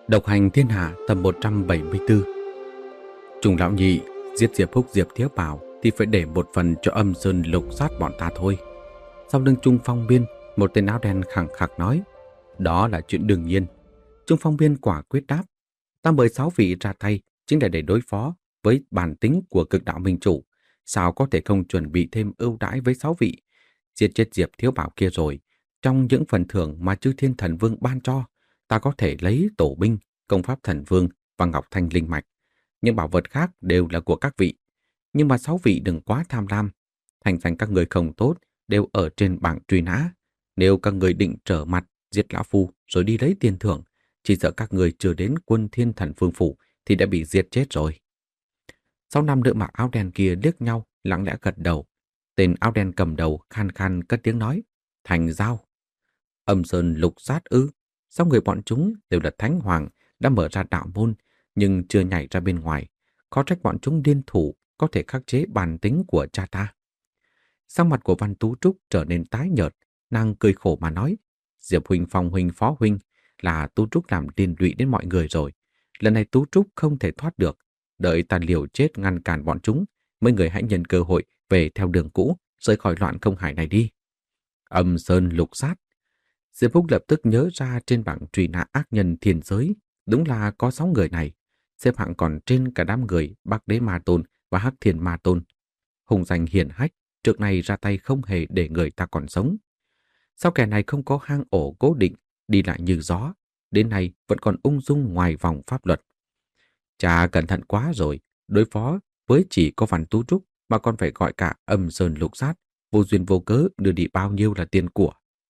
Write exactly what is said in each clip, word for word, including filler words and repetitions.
Độc hành thiên hạ tập một trăm bảy mươi tư. Trùng lão nhị, giết Diệp Húc Diệp Thiếu Bảo thì phải để một phần cho âm sơn lục sát bọn ta thôi. Sau lưng Trung Phong Biên, một tên áo đen khẳng khặc nói. Đó là chuyện đương nhiên. Trung Phong Biên quả quyết đáp. Ta mời sáu vị ra tay chính là để đối phó với bản tính của cực đạo minh chủ. Sao có thể không chuẩn bị thêm ưu đãi với sáu vị? Giết chết Diệp Thiếu Bảo kia rồi, trong những phần thưởng mà Chư Thiên Thần Vương ban cho, ta có thể lấy tổ binh, công pháp thần vương và ngọc thanh linh mạch. Những bảo vật khác đều là của các vị. Nhưng mà sáu vị đừng quá tham lam. Thành danh các người không tốt đều ở trên bảng truy nã. Nếu các người định trở mặt giết lão phu rồi đi lấy tiền thưởng, chỉ sợ các người chưa đến Quân Thiên Thần Vương phủ thì đã bị giết chết rồi. Sáu nam nữ mặc áo đen kia liếc nhau, lặng lẽ gật đầu. Tên áo đen cầm đầu khan khan cất tiếng nói. Thành giao. Âm sơn lục sát ư? Sao người bọn chúng đều là thánh hoàng đã mở ra đạo môn nhưng chưa nhảy ra bên ngoài? Có trách bọn chúng điên thủ có thể khắc chế bản tính của cha ta. Sắc mặt của Văn Tú Trúc trở nên tái nhợt, nàng cười khổ mà nói. Diệp huynh, Phong huynh, Phó huynh là Tú Trúc làm liên lụy đến mọi người rồi. Lần này Tú Trúc không thể thoát được. Đợi ta liều chết ngăn cản bọn chúng, mấy người hãy nhân cơ hội về theo đường cũ, rời khỏi loạn không hải này đi. Âm sơn lục sát. Diệp Húc lập tức nhớ ra trên bảng truy nã ác nhân thiên giới, đúng là có sáu người này, xếp hạng còn trên cả đám người Bắc Đế Ma Tôn và Hắc Thiên Ma Tôn. Hùng danh hiển hách, trước này ra tay không hề để người ta còn sống. Sao kẻ này không có hang ổ cố định, đi lại như gió, đến nay vẫn còn ung dung ngoài vòng pháp luật. Chà, cẩn thận quá rồi, đối phó với chỉ có Văn Tú Trúc mà còn phải gọi cả âm sơn lục sát, vô duyên vô cớ đưa đi bao nhiêu là tiền của.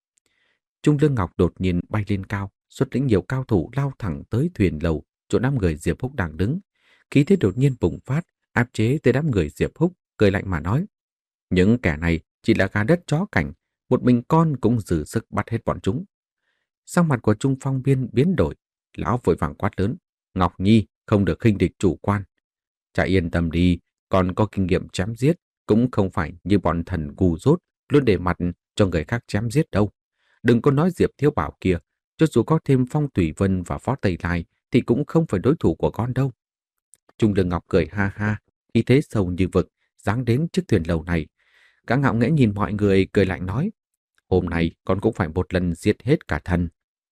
Trung Lương Ngọc đột nhiên bay lên cao, xuất lĩnh nhiều cao thủ lao thẳng tới thuyền lầu chỗ đám người Diệp Húc đang đứng. Khí thế đột nhiên bùng phát, áp chế tới đám người Diệp Húc, cười lạnh mà nói. Những kẻ này chỉ là gà đất chó cảnh, một mình con cũng dư sức bắt hết bọn chúng. Sắc mặt của Trung Phong Biên biến đổi, lão vội vàng quát lớn. Ngọc Nhi không được khinh địch chủ quan. Chả yên tâm đi, còn có kinh nghiệm chém giết, cũng không phải như bọn thần gù rốt, luôn để mặt cho người khác chém giết đâu. Đừng có nói Diệp Thiếu Bảo kia, cho dù có thêm Phong Thủy Vân và Phó Tây Lai thì cũng không phải đối thủ của con đâu. Trung Lương Ngọc cười ha ha, khí thế sâu như vực, giáng đến trước thuyền lầu này. Gã ngạo nghễ nhìn mọi người cười lạnh nói, hôm nay con cũng phải một lần giết hết cả thần.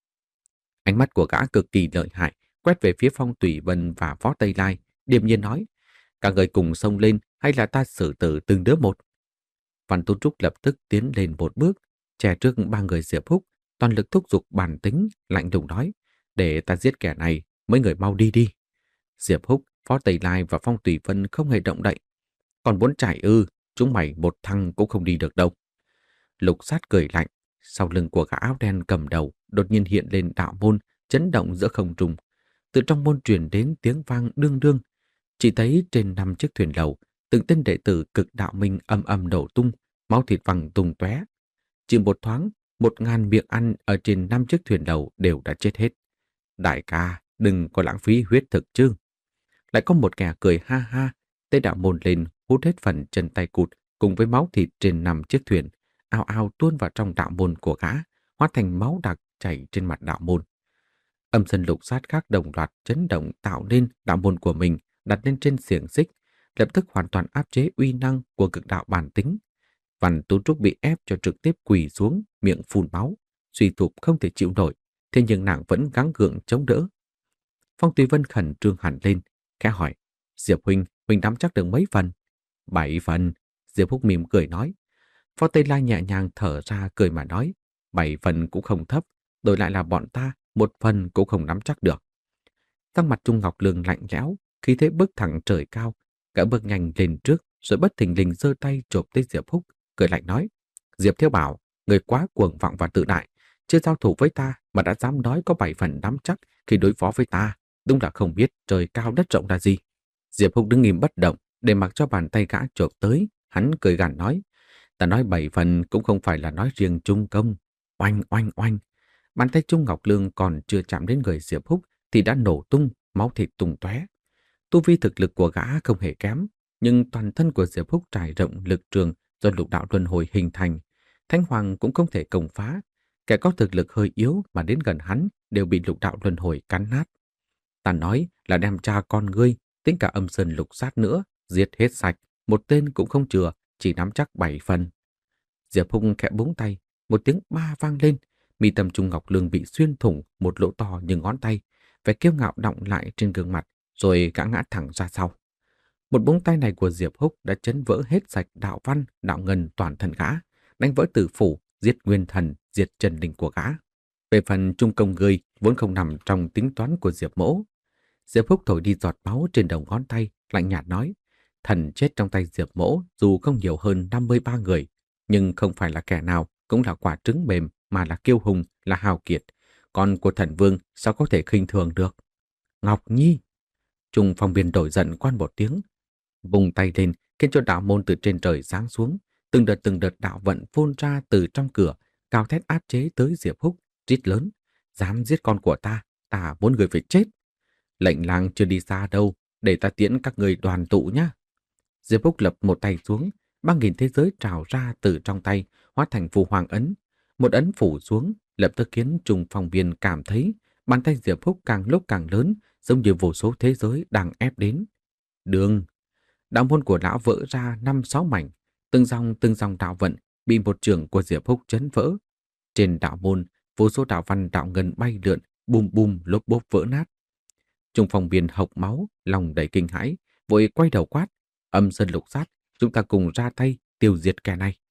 Ánh mắt của gã cực kỳ lợi hại, quét về phía Phong Thủy Vân và Phó Tây Lai, điềm nhiên nói, cả người cùng xông lên hay là ta xử tử từng đứa một. Văn Tú Trúc lập tức tiến lên một bước, che trước ba người Diệp Húc, toàn lực thúc giục bản tính, lạnh lùng nói, để ta giết kẻ này, mấy người mau đi đi. Diệp Húc, Phó Tây Lai và Phong Tùy Vân không hề động đậy. Còn muốn chạy ư, chúng mày một thằng cũng không đi được đâu. Lục sát cười lạnh, sau lưng của gã áo đen cầm đầu đột nhiên hiện lên đạo môn, chấn động giữa không trung. Từ trong môn truyền đến tiếng vang đương đương. Chỉ thấy trên năm chiếc thuyền lầu, từng tên đệ tử cực đạo minh âm âm nổ tung, máu thịt văng tung tóe. Chỉ một thoáng, một ngàn miệng ăn ở trên năm chiếc thuyền lầu đều đã chết hết. Đại ca, đừng có lãng phí huyết thực chứ. Lại có một kẻ cười ha ha, tay đạo môn lên hút hết phần chân tay cụt cùng với máu thịt trên năm chiếc thuyền, ao ao tuôn vào trong đạo môn của gã, hóa thành máu đặc chảy trên mặt đạo môn. Âm sơn lục sát khác đồng loạt chấn động tạo nên đạo môn của mình đặt lên trên xiềng xích, lập tức hoàn toàn áp chế uy năng của cực đạo bản tính. Văn Tú Trúc bị ép cho trực tiếp quỳ xuống, miệng phun máu, suy thụp không thể chịu nổi, thế nhưng nàng vẫn gắng gượng chống đỡ. Phong Tùy Vân khẩn trương hẳn lên, khẽ hỏi, Diệp huynh, huynh nắm chắc được mấy phần? Bảy phần, Diệp Húc mỉm cười nói. Phó Tây Lai nhẹ nhàng thở ra cười mà nói, bảy phần cũng không thấp, đổi lại là bọn ta, một phần cũng không nắm chắc được. Sắc mặt Trung Ngọc Lương lạnh lẽo, khí thế bước thẳng trời cao, gã bước nhanh lên trước, rồi bất thình lình giơ tay chộp tới Diệp Húc, cười lạnh nói, Diệp Thiếu Bảo, người quá cuồng vọng và tự đại, chưa giao thủ với ta mà đã dám nói có bảy phần nắm chắc khi đối phó với ta, đúng là không biết trời cao đất rộng là gì. Diệp Húc đứng im bất động, để mặc cho bàn tay gã chộp tới, hắn cười gằn nói, ta nói bảy phần cũng không phải là nói riêng Trung Công. Oanh oanh oanh, bàn tay Trung Ngọc Lương còn chưa chạm đến người Diệp Húc thì đã nổ tung, máu thịt tung tóe. Tu vi thực lực của gã không hề kém, nhưng toàn thân của Diệp Húc trải rộng lực trường do lục đạo luân hồi hình thành, Thánh Hoàng cũng không thể công phá. Kẻ có thực lực hơi yếu mà đến gần hắn đều bị lục đạo luân hồi cắn nát. Ta nói là đem cha con ngươi, tính cả âm sơn lục sát nữa, giết hết sạch, một tên cũng không chừa, chỉ nắm chắc bảy phần. Diệp Húc khẽ búng tay, một tiếng ba vang lên, mi tâm Trung Ngọc Lương bị xuyên thủng một lỗ to như ngón tay, vẻ kiêu ngạo đọng lại trên gương mặt, rồi gã ngã thẳng ra sau. Một búng tay này của Diệp Húc đã chấn vỡ hết sạch đạo văn, đạo ngân toàn thân gã, đánh vỡ tử phủ, giết nguyên thần, diệt chân linh của gã. Về phần trung công ngươi vốn không nằm trong tính toán của Diệp Mỗ. Diệp Húc thổi đi giọt máu trên đầu ngón tay, lạnh nhạt nói, thần chết trong tay Diệp Mỗ dù không nhiều hơn năm mươi ba người, nhưng không phải là kẻ nào cũng là quả trứng mềm, mà là kiêu hùng, là hào kiệt. Con của thần vương sao có thể khinh thường được? Ngọc Nhi! Trung phong biên đổi giận quan một tiếng, vùng tay lên khiến cho đạo môn từ trên trời giáng xuống, từng đợt từng đợt đạo vận phun ra từ trong cửa, cao thét áp chế tới Diệp Húc, rít lớn, dám giết con của ta, ta muốn người phải chết. Lệnh lang chưa đi xa đâu, để ta tiễn các người đoàn tụ nhé. Diệp Húc lập một tay xuống, ba nghìn thế giới trào ra từ trong tay, hóa thành phù hoàng ấn. Một ấn phủ xuống, lập tức khiến Trung phong biên cảm thấy bàn tay Diệp Húc càng lúc càng lớn, giống như vô số thế giới đang ép đến. Đường! Đạo môn của lão vỡ ra năm sáu mảnh, từng dòng từng dòng đạo vận bị một trường của Diệp Húc chấn vỡ. Trên đạo môn, vô số đạo văn đạo ngân bay lượn, bùm bùm lốp bốp vỡ nát. Trung phong biên hộc máu, lòng đầy kinh hãi, vội quay đầu quát, âm sơn lục sát, chúng ta cùng ra tay tiêu diệt kẻ này.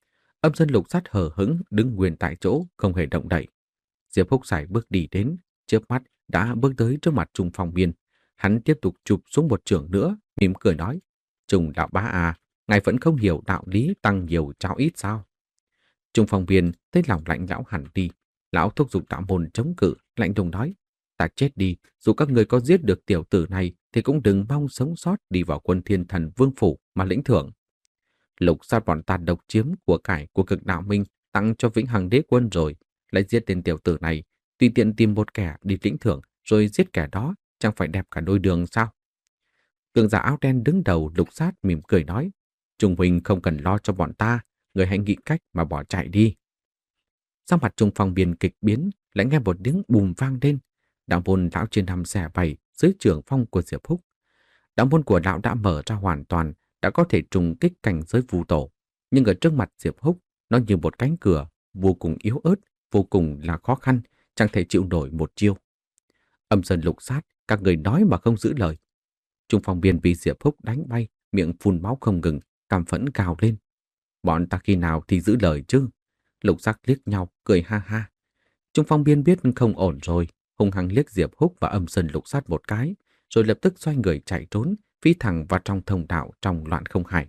Âm sơn lục sát hờ hững đứng nguyên tại chỗ, không hề động đậy. Diệp Húc sải bước đi đến, chớp mắt đã bước tới trước mặt Trung phong biên. Hắn tiếp tục chụp xuống một trường nữa, mỉm cười nói, Trung đạo bá à, ngài vẫn không hiểu đạo lý tăng nhiều trao ít sao? Trung phong biên thấy lòng lạnh lão hẳn đi, lão thúc giục đạo môn chống cự, lạnh lùng nói, ta chết đi, dù các người có giết được tiểu tử này thì cũng đừng mong sống sót đi vào quân thiên thần vương phủ mà lĩnh thưởng. Lục sát bọn ta độc chiếm của cải của cực đạo minh tặng cho vĩnh hằng đế quân rồi, lại giết tên tiểu tử này, tùy tiện tìm một kẻ đi lĩnh thưởng rồi giết kẻ đó, chẳng phải đẹp cả đôi đường sao? Cường giả áo đen đứng đầu lục sát mỉm cười nói, Trung huynh không cần lo cho bọn ta, người hãy nghĩ cách mà bỏ chạy đi. Sau mặt Trung phong biên kịch biến, lại nghe một tiếng bùm vang lên. Đạo môn lão trên nằm xẻ vầy dưới trường phong của Diệp Húc. Đạo môn của lão đã mở ra hoàn toàn, đã có thể trùng kích cảnh giới vu tổ. Nhưng ở trước mặt Diệp Húc, nó như một cánh cửa, vô cùng yếu ớt, vô cùng là khó khăn, chẳng thể chịu nổi một chiêu. Âm sơn lục sát, các người nói mà không giữ lời. Trung phong biên bị Diệp Húc đánh bay, miệng phun máu không ngừng, căm phẫn gào lên. Bọn ta khi nào thì giữ lời chứ? Lục sắc liếc nhau, cười ha ha. Trung phong biên biết không ổn rồi, hung hăng liếc Diệp Húc và âm sơn lục sát một cái, rồi lập tức xoay người chạy trốn, phi thẳng vào trong thông đạo trong loạn không hải.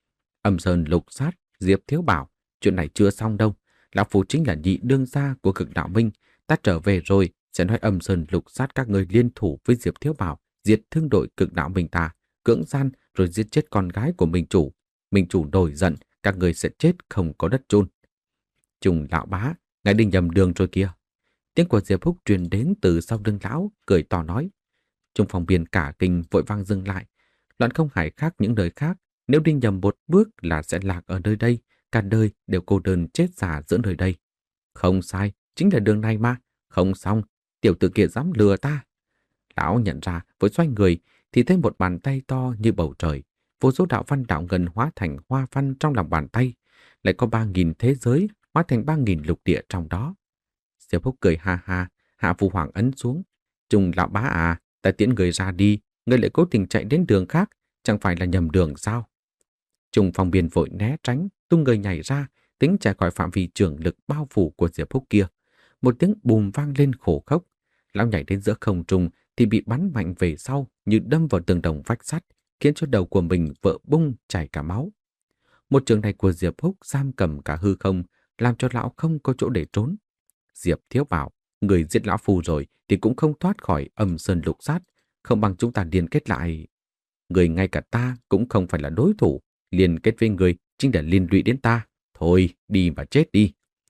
Âm sơn lục sát, Diệp Thiếu bảo, chuyện này chưa xong đâu. Lão Phu chính là nhị đương gia của cực đạo minh, ta trở về rồi sẽ nói âm sơn lục sát các người liên thủ với Diệp Thiếu bảo, diệt thương đội cực đạo minh ta, cưỡng gian rồi giết chết con gái của minh chủ. Minh chủ nổi giận, các người sẽ chết không có đất chôn. Trung lão bá, ngài đi nhầm đường rồi kìa. Tiếng của Diệp Húc truyền đến từ sau lưng lão, cười to nói. Trung phong biên cả kinh vội vang dừng lại. Loạn không hải khác những nơi khác, nếu đi nhầm một bước là sẽ lạc ở nơi đây, cả đời đều cô đơn chết già giữa nơi đây. Không sai, chính là đường này mà. Không xong, tiểu tử kia dám lừa ta. Lão nhận ra, với xoay người, thì thấy một bàn tay to như bầu trời. Vô số đạo văn đạo ngân hóa thành hoa văn trong lòng bàn tay. Lại có ba nghìn thế giới hóa thành ba nghìn lục địa trong đó. Diệp Húc cười ha ha, hạ phù hoàng ấn xuống. Trung lão bá à, ta tiễn người ra đi, người lại cố tình chạy đến đường khác, chẳng phải là nhầm đường sao? Trung phong biên vội né tránh, tung người nhảy ra, tính chạy khỏi phạm vi trường lực bao phủ của Diệp Húc kia. Một tiếng bùm vang lên khổ khốc. Lão nhảy đến giữa không trung thì bị bắn mạnh về sau như đâm vào tường đồng vách sắt, khiến cho đầu của mình vỡ bung chảy cả máu. Một trường này của Diệp Húc giam cầm cả hư không, làm cho lão không có chỗ để trốn. Diệp Thiếu bảo, người giết lão phù rồi thì cũng không thoát khỏi âm sơn lục sát, không bằng chúng ta liên kết lại. Người ngay cả ta cũng không phải là đối thủ, liên kết với người chính là liên lụy đến ta. Thôi, đi mà chết đi.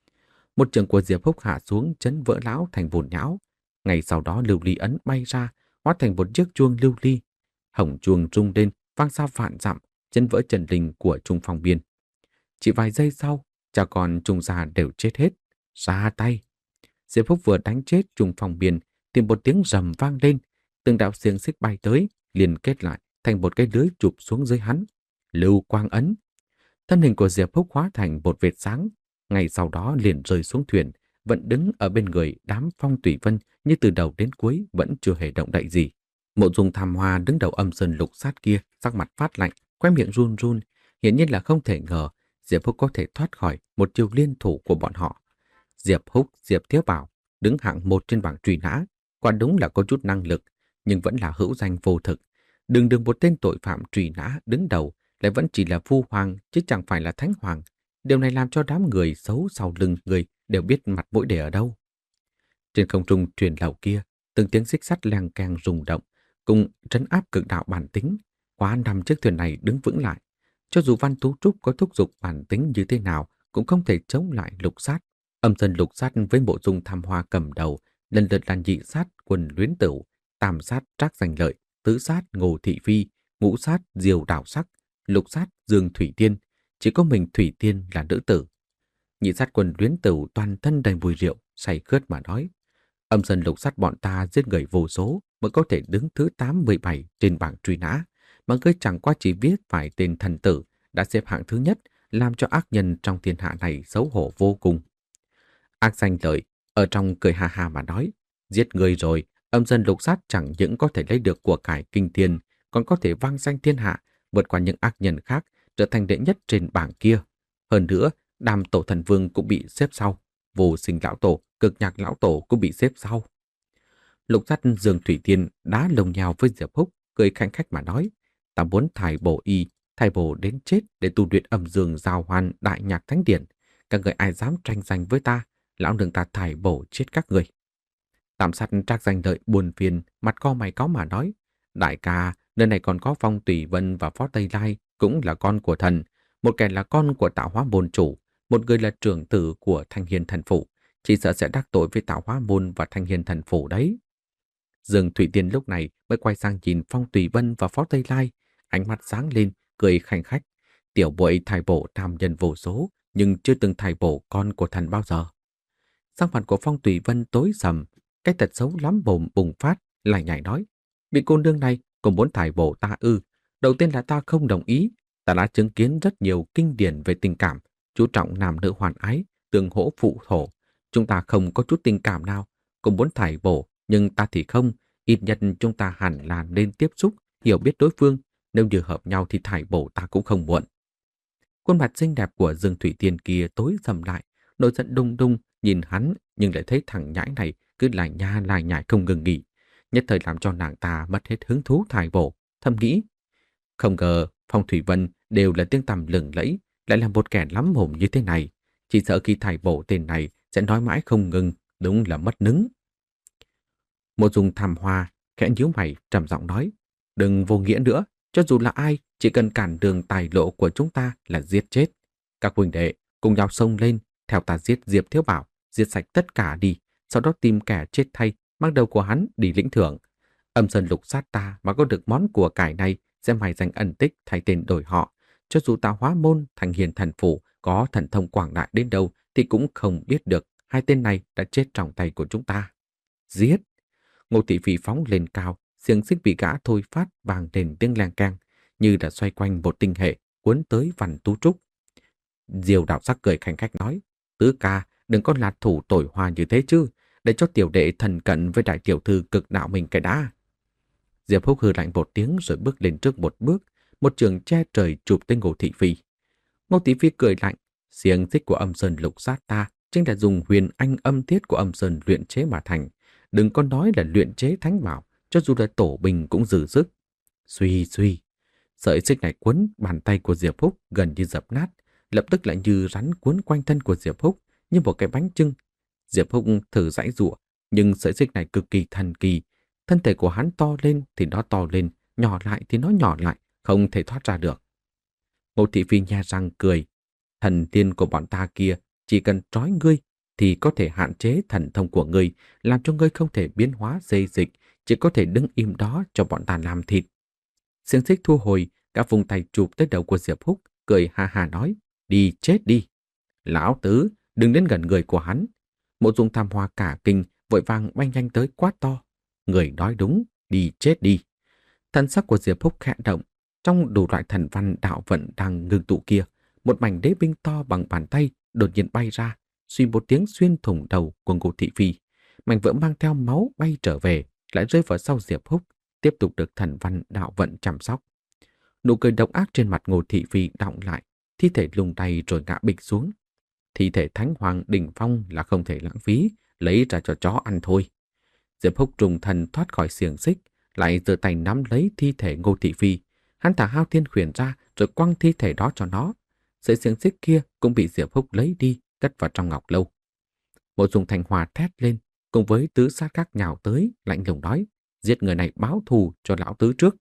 Một trường của Diệp Húc hạ xuống chấn vỡ lão thành vụn nhão. Ngay sau đó lưu ly ấn bay ra, hóa thành một chiếc chuông lưu ly. Hồng chuông rung lên, vang xa vạn dặm, chấn vỡ trần linh của Trung phong biên. Chỉ vài giây sau, cha con Trung gia đều chết hết. Ra tay! Diệp Húc vừa đánh chết Trung phong biên thì một tiếng rầm vang lên. từng đạo xiềng xích bay tới, liên kết lại thành một cái lưới chụp xuống dưới hắn. Lưu quang ấn. Thân hình của Diệp Húc hóa thành một vệt sáng, ngay sau đó liền rơi xuống thuyền, vẫn đứng ở bên người đám Phong Tùy Vân như từ đầu đến cuối vẫn chưa hề động đậy gì. Mộ Dung Tham Hoa đứng đầu Âm Sơn Lục Sát kia, sắc mặt phát lạnh, khóe miệng run run, hiển nhiên là không thể ngờ Diệp Húc có thể thoát khỏi một chiêu liên thủ của bọn họ. Diệp Húc, Diệp Thiếu Bảo đứng hạng một trên bảng truy nã, quả đúng là có chút năng lực, nhưng vẫn là hữu danh vô thực. Đường đường một tên tội phạm truy nã đứng đầu lại vẫn chỉ là phu hoàng chứ chẳng phải là thánh hoàng. Điều này làm cho đám người xấu sau lưng người đều biết mặt mũi để ở đâu. Trên không trung thuyền lầu kia, từng tiếng xích sắt leng keng rung động, cùng trấn áp cực đạo bản tính. Quá năm chiếc thuyền này đứng vững lại. Cho dù Văn Tú Trúc có thúc giục bản tính như thế nào, cũng không thể chống lại Lục Sát. Âm Sơn Lục Sát với Mộ Dung Tham Hoa cầm đầu, lần lượt là nhị sát Quần Luyến Tửu, tam sát Trác Giành Lợi, tứ sát Ngô Thị Phi, ngũ sát Diều Đào Sắc, lục sát Dương Thủy Tiên. Chỉ có mình Thủy Tiên là nữ tử. Nhị sát Quần Luyến Tửu toàn thân đầy mùi rượu, say khướt mà nói: Âm Sơn Lục Sát bọn ta giết người vô số mới có thể đứng thứ tám mươi bảy trên bảng truy nã, mà ngươi chẳng qua chỉ viết phải tên thần tử đã xếp hạng thứ nhất, làm cho ác nhân trong thiên hạ này xấu hổ vô cùng. Ác Danh Lợi ở trong cười ha ha mà nói: giết người rồi, Âm Sơn Lục Sát chẳng những có thể lấy được của cải kinh thiên, còn có thể vang danh thiên hạ, vượt qua những ác nhân khác, trở thành đệ nhất trên bảng kia. Hơn nữa, Đàm Tổ Thần Vương cũng bị xếp sau, Vô Sinh Lão Tổ, Cực Nhạc Lão Tổ cũng bị xếp sau. Lục sát Dương Thủy Tiên đá lồng nhào với Diệp Húc, cười khanh khách mà nói: ta muốn thải bổ y, thải bổ đến chết để tu luyện âm dương giao hoan đại nhạc thánh điển. Các người ai dám tranh giành với ta, lão nương ta thải bổ chết các người. Tam sát Trác Giành Lợi buồn phiền, mặt co mày cáu mà nói: đại ca, nơi này còn có Phong Tùy Vân và Phó Tây Lai, cũng là con của thần. Một kẻ là con của Tạo Hóa Môn chủ, một người là trưởng tử của Thanh Hiền Thần Phủ. Chỉ sợ sẽ đắc tội với Tạo Hóa Môn và Thanh Hiền Thần Phủ đấy. Dương Thủy Tiên lúc này mới quay sang nhìn Phong Tùy Vân và Phó Tây Lai, ánh mắt sáng lên, cười khanh khách. Tiểu bội thải bổ nam nhân vô số, nhưng chưa từng thải bổ con của thần bao giờ. Sắc mặt của Phong Tùy Vân tối sầm, cái tật xấu lắm bồm bùng phát, lại nhảy nói: vị cô nương này cũng muốn thải bổ ta ư? Đầu tiên là ta không đồng ý. Ta đã chứng kiến rất nhiều kinh điển về tình cảm, chú trọng nam nữ hoàn ái, tương hỗ phụ thổ. Chúng ta không có chút tình cảm nào, cũng muốn thải bổ, nhưng ta thì không. Ít nhất chúng ta hẳn là nên tiếp xúc, hiểu biết đối phương. Nếu như hợp nhau thì thải bổ ta cũng không muộn. Khuôn mặt xinh đẹp của Dương Thủy Tiên kia tối sầm lại, nổi giận đung đung nhìn hắn, nhưng lại thấy thằng nhãi này cứ lại nha lại nhải không ngừng nghỉ, nhất thời làm cho nàng ta mất hết hứng thú thải bổ. Thầm nghĩ: không ngờ Phong Thủy Vân đều là tiếng tăm lừng lẫy, lại là một kẻ lắm mồm như thế này. Chỉ sợ khi thải bổ tên này sẽ nói mãi không ngừng, đúng là mất nứng. Mộ Dung Tham Hoa khẽ nhíu mày trầm giọng nói: đừng vô nghĩa nữa, cho dù là ai, chỉ cần cản đường tài lộ của chúng ta là giết chết. Các huynh đệ cùng nhau xông lên, theo ta giết Diệp Thiếu Bảo, giết sạch tất cả đi, sau đó tìm kẻ chết thay, mang đầu của hắn đi lĩnh thưởng. Âm Sơn Lục Sát ta mà có được món của cải này sẽ mài danh ẩn tích thay tên đổi họ. Cho dù Tạo Hóa Môn, Thanh Hiền Thần Phủ có thần thông quảng đại đến đâu thì cũng không biết được hai tên này đã chết trong tay của chúng ta. Giết! Ngô Thị Phi phóng lên cao, xiềng xích bị gã thôi phát vang lên tiếng leng keng, như đã xoay quanh một tinh hệ cuốn tới Văn Tú Trúc. Diều Đạo Sắc cười khanh khách nói: tứ ca, đừng có lạt thủ tồi hoa như thế chứ, để cho tiểu đệ thần cận với đại tiểu thư cực đạo mình cái đã. Diệp Húc hừ lạnh một tiếng rồi bước lên trước một bước, một trường che trời chụp tới Ngô Thị Phi. Ngô Thị Phi cười lạnh: xiềng xích của Âm Sơn Lục Sát ta chính là dùng huyền anh âm thiết của Âm Sơn luyện chế mà thành. Đừng có nói là luyện chế thánh bảo, cho dù là tổ bình cũng dư sức. Suy suy, sợi xích này quấn bàn tay của Diệp Húc gần như dập nát, lập tức lại như rắn cuốn quanh thân của Diệp Húc như một cái bánh chưng. Diệp Húc thử giãy giụa, nhưng sợi xích này cực kỳ thần kỳ. Thân thể của hắn to lên thì nó to lên, nhỏ lại thì nó nhỏ lại, không thể thoát ra được. Ngô Thị Phi nhe răng cười: thần tiên của bọn ta kia chỉ cần trói ngươi thì có thể hạn chế thần thông của ngươi, làm cho ngươi không thể biến hóa xê dịch, chỉ có thể đứng im đó cho bọn ta làm thịt. Xiềng xích thu hồi, cả vùng tay chụp tới đầu của Diệp Húc, cười ha ha nói: đi chết đi. Lão tứ, đừng đến gần người của hắn. Mộ Dung Tham Hoa cả kinh, vội vàng bay nhanh tới quát to: người nói đúng, đi chết đi. Thần sắc của Diệp Húc khẽ động, trong đủ loại thần văn đạo vận đang ngưng tụ kia, một mảnh đế binh to bằng bàn tay đột nhiên bay ra, suy một tiếng xuyên thủng đầu của Ngô Thị Phi. Mảnh vỡ mang theo máu bay trở về, lại rơi vào sau Diệp Húc, tiếp tục được thần văn đạo vận chăm sóc. Nụ cười độc ác trên mặt Ngô Thị Phi đọng lại, thi thể lung tay rồi ngã bịch xuống. Thi thể thánh hoàng đỉnh phong là không thể lãng phí, lấy ra cho chó ăn thôi. Diệp Húc trùng thần thoát khỏi xiềng xích, lại giơ tay nắm lấy thi thể Ngô Thị Phi. Hắn thả Hao Thiên Khuyển ra rồi quăng thi thể đó cho nó. Sợi xiềng xích kia cũng bị Diệp Húc lấy đi, cất vào trong ngọc lâu. Mộ Dung Thanh Hoa thét lên, cùng với tứ sát các nhào tới, lạnh lùng nói: giết người này báo thù cho lão tứ trước.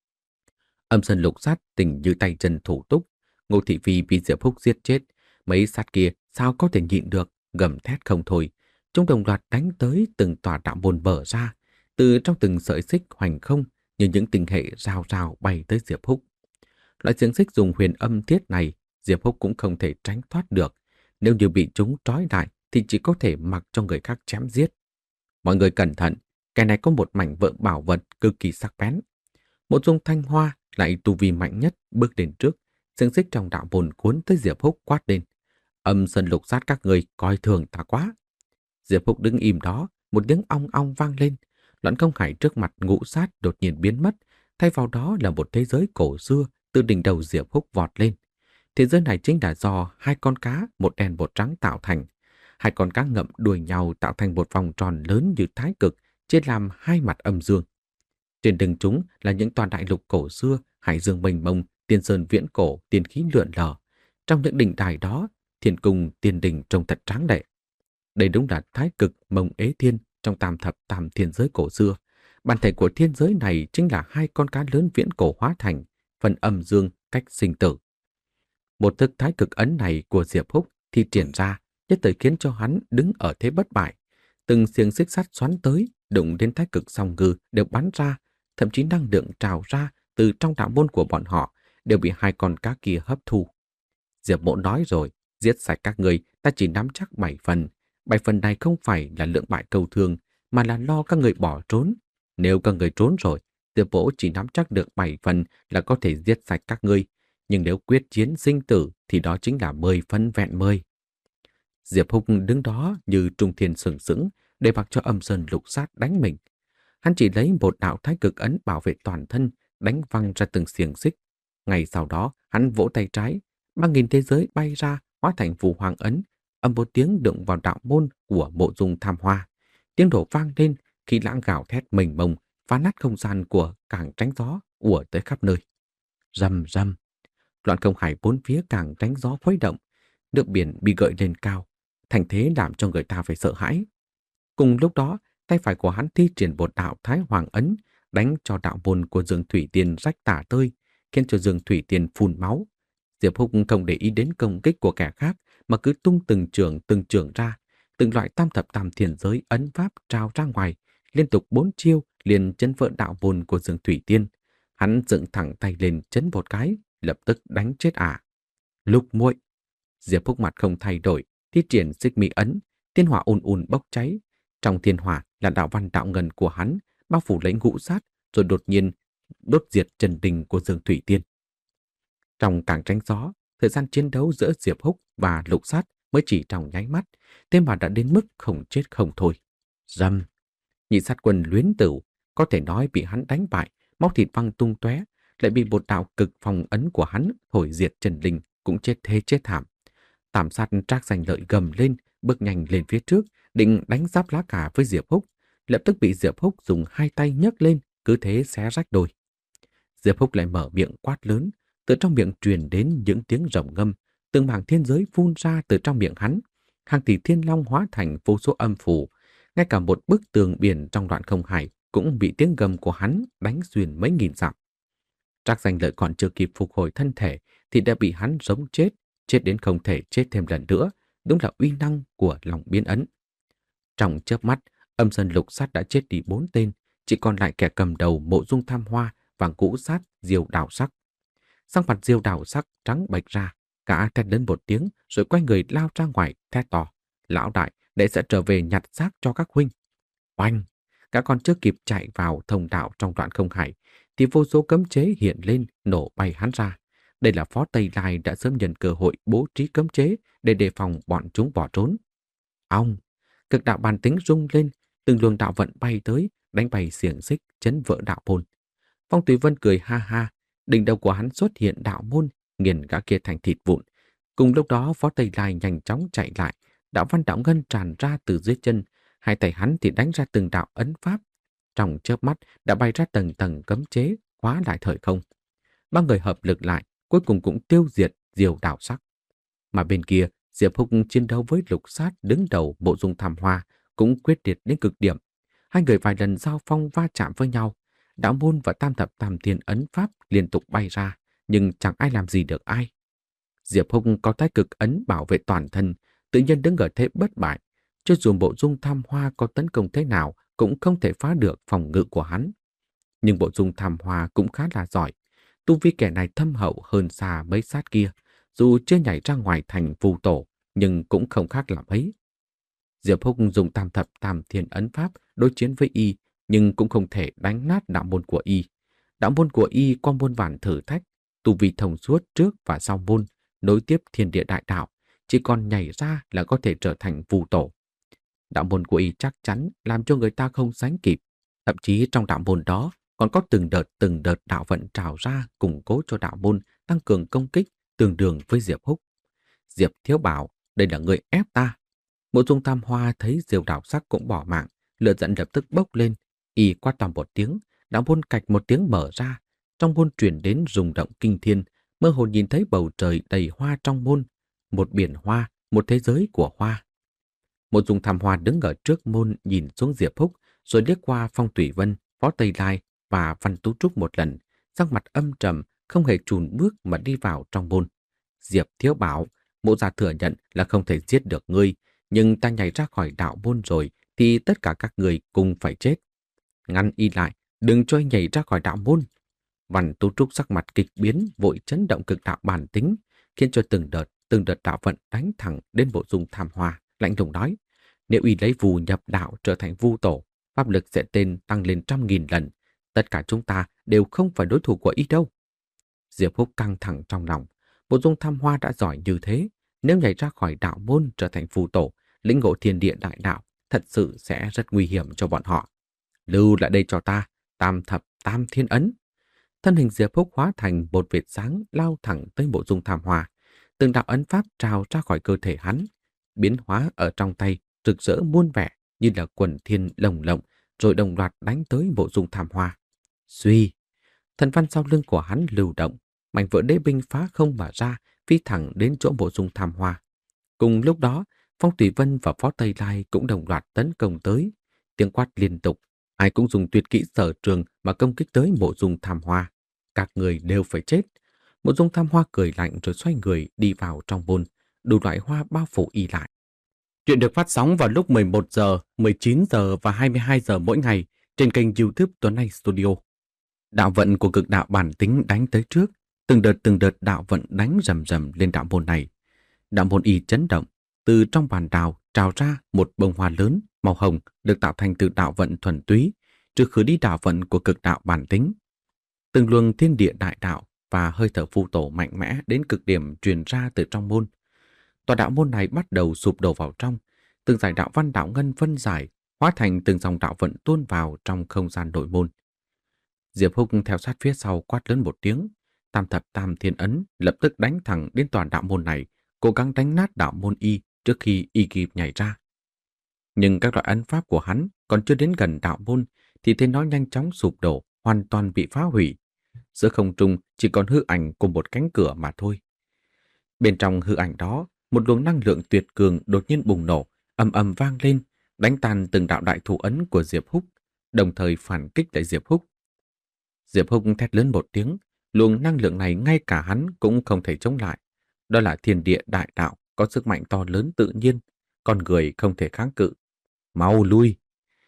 Âm Sơn Lục Sát tình như tay chân thủ túc. Ngô Thị Phi bị Diệp Húc giết chết, mấy sát kia sao có thể nhịn được, gầm thét không thôi. Chúng đồng loạt đánh tới từng tòa đạo môn bmở ra, từ trong từng sợi xích hoành không như những tinh hệ rào rào bay tới Diệp Húc. Loại xiềng xích dùng huyền âm thiết này, Diệp Húc cũng không thể tránh thoát được. Nếu như bị chúng trói lại thì chỉ có thể mặc cho người khác chém giết. Mọi người cẩn thận, cái này có một mảnh vỡ bảo vật cực kỳ sắc bén. Một Dung Thanh Hoa lại tu vi mạnh nhất bước đến trước, xiềng xích trong đạo môn cuốn tới Diệp Húc quát lên: Âm Sơn Lục Sát các người coi thường ta quá. Diệp Húc đứng im đó, một tiếng ong ong vang lên. Loạn Không Hải trước mặt Ngũ Sát đột nhiên biến mất, thay vào đó là một thế giới cổ xưa từ đỉnh đầu Diệp Húc vọt lên. Thế giới này chính là do hai con cá, một đen một trắng tạo thành. Hai con cá ngậm đuôi nhau tạo thành một vòng tròn lớn như thái cực, chia làm hai mặt âm dương. Trên đường chúng là những tòa đại lục cổ xưa, hải dương mênh mông, tiên sơn viễn cổ, tiên khí lượn lờ. Trong những đỉnh đài đó, thiên cung tiên đình trông thật tráng lệ. Đây đúng là thái cực mông ế thiên trong tam thập tam thiên giới cổ xưa. Bản thể của thiên giới này chính là hai con cá lớn viễn cổ hóa thành, phần âm dương cách sinh tử. Một thức thái cực ấn này của Diệp Húc thì triển ra, nhất thời khiến cho hắn đứng ở thế bất bại. Từng xiềng xích sắt xoắn tới, đụng đến thái cực song ngư đều bắn ra, thậm chí năng lượng trào ra từ trong đạo môn của bọn họ đều bị hai con cá kia hấp thu. Diệp Mộ nói rồi, giết sạch các người, ta chỉ nắm chắc bảy phần. Bảy phần này không phải là lượng bại câu thương, mà là lo các người bỏ trốn. Nếu các người trốn rồi, Diệp Mộ chỉ nắm chắc được bảy phần là có thể giết sạch các ngươi. Nhưng nếu quyết chiến sinh tử thì đó chính là mười phân vẹn mười. Diệp Húc đứng đó như trung thiên sừng sững để mặc cho Âm Sơn Lục Sát đánh mình. Hắn chỉ lấy một đạo thái cực ấn bảo vệ toàn thân, đánh văng ra từng xiềng xích. Ngày sau đó, hắn vỗ tay trái, ba nghìn thế giới bay ra, hóa thành phù hoàng ấn, âm một tiếng đụng vào đạo môn của Mộ Dung Tham Hoa. Tiếng đổ vang lên, khi lãng gào thét mênh mông, phá nát không gian của cảng tránh gió ùa tới khắp nơi. Rầm rầm, Loạn Không Hải bốn phía càng tránh gió khuấy động, nước biển bị gợi lên cao, thành thế làm cho người ta phải sợ hãi. Cùng lúc đó, tay phải của hắn thi triển một đạo Thái Hoàng ấn, đánh cho đạo môn của Dương Thủy Tiên rách tả tơi, khiến cho Dương Thủy Tiên phun máu. Diệp Húc không để ý đến công kích của kẻ khác, mà cứ tung từng trường từng trường ra, từng loại tam thập tam thiên giới ấn pháp trao ra ngoài, liên tục bốn chiêu liền chấn vỡ đạo môn của Dương Thủy Tiên. Hắn dựng thẳng tay lên chấn một cái, lập tức đánh chết ả. Lục muội. Diệp Húc mặt không thay đổi, thi triển xích mị ấn, thiên hỏa ùn ùn bốc cháy. Trong thiên hỏa là đạo văn đạo ngân của hắn, bao phủ lấy Ngũ Sát, rồi đột nhiên đốt diệt chân đình của Dương Thủy Tiên. Trong cảng tránh gió, thời gian chiến đấu giữa Diệp Húc và Lục Sát mới chỉ trong nháy mắt, thế mà đã đến mức không chết không thôi. Rầm, nhị sát quân Luyến Tửu có thể nói bị hắn đánh bại, máu thịt văng tung tóe, lại bị một đạo cực phong ấn của hắn thổi diệt chân linh, cũng chết thê chết thảm. Tam sát Trác Giành Lợi gầm lên, bước nhanh lên phía trước, định đánh giáp lá cà với Diệp Húc, lập tức bị Diệp Húc dùng hai tay nhấc lên, cứ thế xé rách đôi. Diệp Húc lại mở miệng quát lớn, từ trong miệng truyền đến những tiếng rồng ngâm, từng mảng thiên giới phun ra từ trong miệng hắn, hàng tỷ thiên long hóa thành vô số âm phù, ngay cả một bức tường biển trong Loạn Không Hải cũng bị tiếng gầm của hắn đánh xuyên mấy nghìn dặm. Trác Giành Lợi còn chưa kịp phục hồi thân thể thì đã bị hắn giống chết, chết đến không thể chết thêm lần nữa, đúng là uy năng của lòng biến ấn. Trong chớp mắt, Âm Sơn Lục Sát đã chết đi bốn tên, chỉ còn lại kẻ cầm đầu Mộ Dung Tham Hoa và Ngũ Sát Diêu Đào Sắc. Sắc mặt Diêu Đào Sắc trắng bệch ra, cả thét lớn một tiếng rồi quay người lao ra ngoài thét to: "Lão đại, đệ sẽ trở về nhặt xác cho các huynh." Oanh! Gã còn chưa kịp chạy vào thông đạo trong đoạn không hải, thì vô số cấm chế hiện lên nổ bay hắn ra. Đây là Phó Tây Lai đã sớm nhận cơ hội bố trí cấm chế để đề phòng bọn chúng bỏ trốn. Ong, cực đạo bản tính rung lên, từng luồng đạo vận bay tới, đánh bay xiềng xích, chấn vỡ đạo môn. Phong Tùy Vân cười ha ha, đỉnh đầu của hắn xuất hiện đạo môn, nghiền gã kia thành thịt vụn. Cùng lúc đó Phó Tây Lai nhanh chóng chạy lại, đạo văn đạo ngân tràn ra từ dưới chân, hai tay hắn thì đánh ra từng đạo ấn pháp. Trong chớp mắt đã bay ra tầng tầng cấm chế, khóa lại thời không. Ba người hợp lực lại, cuối cùng cũng tiêu diệt Diều Đào Sắc. Mà bên kia, Diệp Húc chiến đấu với Lục Sát đứng đầu bộ dung tham hoa cũng quyết liệt đến cực điểm. Hai người vài lần giao phong va chạm với nhau, đạo môn và tam thập tam thiên ấn pháp liên tục bay ra, nhưng chẳng ai làm gì được ai. Diệp Húc có thái cực ấn bảo vệ toàn thân, tự nhiên đứng ở thế bất bại. Cho dù bộ dung tham hoa có tấn công thế nào cũng không thể phá được phòng ngự của hắn. Nhưng bộ dung tham hoa cũng khá là giỏi. Tu vi kẻ này thâm hậu hơn xa mấy sát kia. Dù chưa nhảy ra ngoài thành phù tổ, nhưng cũng không khác là mấy. Diệp Húc dùng tam thập tam thiên ấn pháp đối chiến với y, nhưng cũng không thể đánh nát đạo môn của y. Đạo môn của y qua muôn vàn thử thách, tu vi thông suốt trước và sau môn, nối tiếp thiên địa đại đạo, chỉ còn nhảy ra là có thể trở thành phù tổ. Đạo môn của y chắc chắn làm cho người ta không sánh kịp. Thậm chí trong đạo môn đó còn có từng đợt từng đợt đạo vận trào ra củng cố cho đạo môn, tăng cường công kích tương đương với Diệp Húc. Diệp Thiếu bảo đây là người ép ta. Mộ Dung Tam Hoa thấy Diều Đào Sắc cũng bỏ mạng, lửa giận lập tức bốc lên. Y quát to một tiếng, đạo môn cạch một tiếng mở ra, trong môn truyền đến rung động kinh thiên, mơ hồ nhìn thấy bầu trời đầy hoa trong môn, một biển hoa, một thế giới của hoa. Mộ Dung Tam Hoa đứng ở trước môn nhìn xuống Diệp Húc, rồi liếc qua Phong Thủy Vân, Phó Tây Lai và Văn Tú Trúc một lần, sắc mặt âm trầm, không hề chùn bước mà đi vào trong môn. Diệp Thiếu bảo, mộ gia thừa nhận là không thể giết được ngươi, nhưng ta nhảy ra khỏi đạo môn rồi thì tất cả các người cùng phải chết. Ngăn y lại, đừng cho nhảy ra khỏi đạo môn. Văn Tú Trúc sắc mặt kịch biến, vội chấn động cực đạo bản tính, khiến cho từng đợt, từng đợt đạo vận đánh thẳng đến Mộ Dung Tham Hoa, lạnh lùng nói: nếu y lấy phù nhập đạo trở thành vu tổ, pháp lực sẽ tên tăng lên trăm nghìn lần. Tất cả chúng ta đều không phải đối thủ của y đâu. Diệp Húc căng thẳng trong lòng. Mộ Dung Tham Hoa đã giỏi như thế, nếu nhảy ra khỏi đạo môn trở thành phù tổ, lĩnh ngộ thiên địa đại đạo, thật sự sẽ rất nguy hiểm cho bọn họ. Lưu lại đây cho ta, tam thập tam thiên ấn. Thân hình Diệp Húc hóa thành một vệt sáng lao thẳng tới Mộ Dung Tham Hoa. Từng đạo ấn pháp trào ra khỏi cơ thể hắn, biến hóa ở trong tay rực rỡ muôn vẻ như là quần thiên lồng lộng, rồi đồng loạt đánh tới Mộ Dung Tham Hoa. Suy, thần văn sau lưng của hắn lưu động, mảnh vỡ đế binh phá không mà ra, phi thẳng đến chỗ Mộ Dung Tham Hoa. Cùng lúc đó, Phong Thủy Vân và Phó Tây Lai cũng đồng loạt tấn công tới. Tiếng quát liên tục, ai cũng dùng tuyệt kỹ sở trường mà công kích tới Mộ Dung Tham Hoa. Các người đều phải chết. Mộ Dung Tham Hoa cười lạnh rồi xoay người đi vào trong môn, đủ loại hoa bao phủ y lại. Chuyện được phát sóng vào lúc mười một giờ, mười chín giờ và hai mươi hai giờ mỗi ngày trên kênh YouTube Tuấn Anh Studio. Đạo vận của cực đạo bản tính đánh tới trước, từng đợt từng đợt đạo vận đánh rầm rầm lên đạo môn này. Đạo môn y chấn động, từ trong bàn đào trào ra một bông hoa lớn màu hồng được tạo thành từ đạo vận thuần túy, trừ khử đi đạo vận của cực đạo bản tính. Từng luồng thiên địa đại đạo và hơi thở phù tổ mạnh mẽ đến cực điểm truyền ra từ trong môn. Tòa đạo môn này bắt đầu sụp đổ vào trong, từng dải đạo văn đạo ngân phân giải, hóa thành từng dòng đạo vận tuôn vào trong không gian nội môn. Diệp Húc theo sát phía sau quát lớn một tiếng, tam thập tam thiên ấn lập tức đánh thẳng đến toàn đạo môn này, cố gắng đánh nát đạo môn y trước khi y kịp nhảy ra. Nhưng các loại ấn pháp của hắn còn chưa đến gần đạo môn thì thấy nó nhanh chóng sụp đổ, hoàn toàn bị phá hủy. Giữa không trung chỉ còn hư ảnh của một cánh cửa mà thôi. Bên trong hư ảnh đó, một luồng năng lượng tuyệt cường đột nhiên bùng nổ, ầm ầm vang lên, đánh tan từng đạo đại thủ ấn của Diệp Húc, đồng thời phản kích lại Diệp Húc. Diệp Húc thét lớn một tiếng, luồng năng lượng này ngay cả hắn cũng không thể chống lại. Đó là thiên địa đại đạo, có sức mạnh to lớn tự nhiên, con người không thể kháng cự. Mau lui!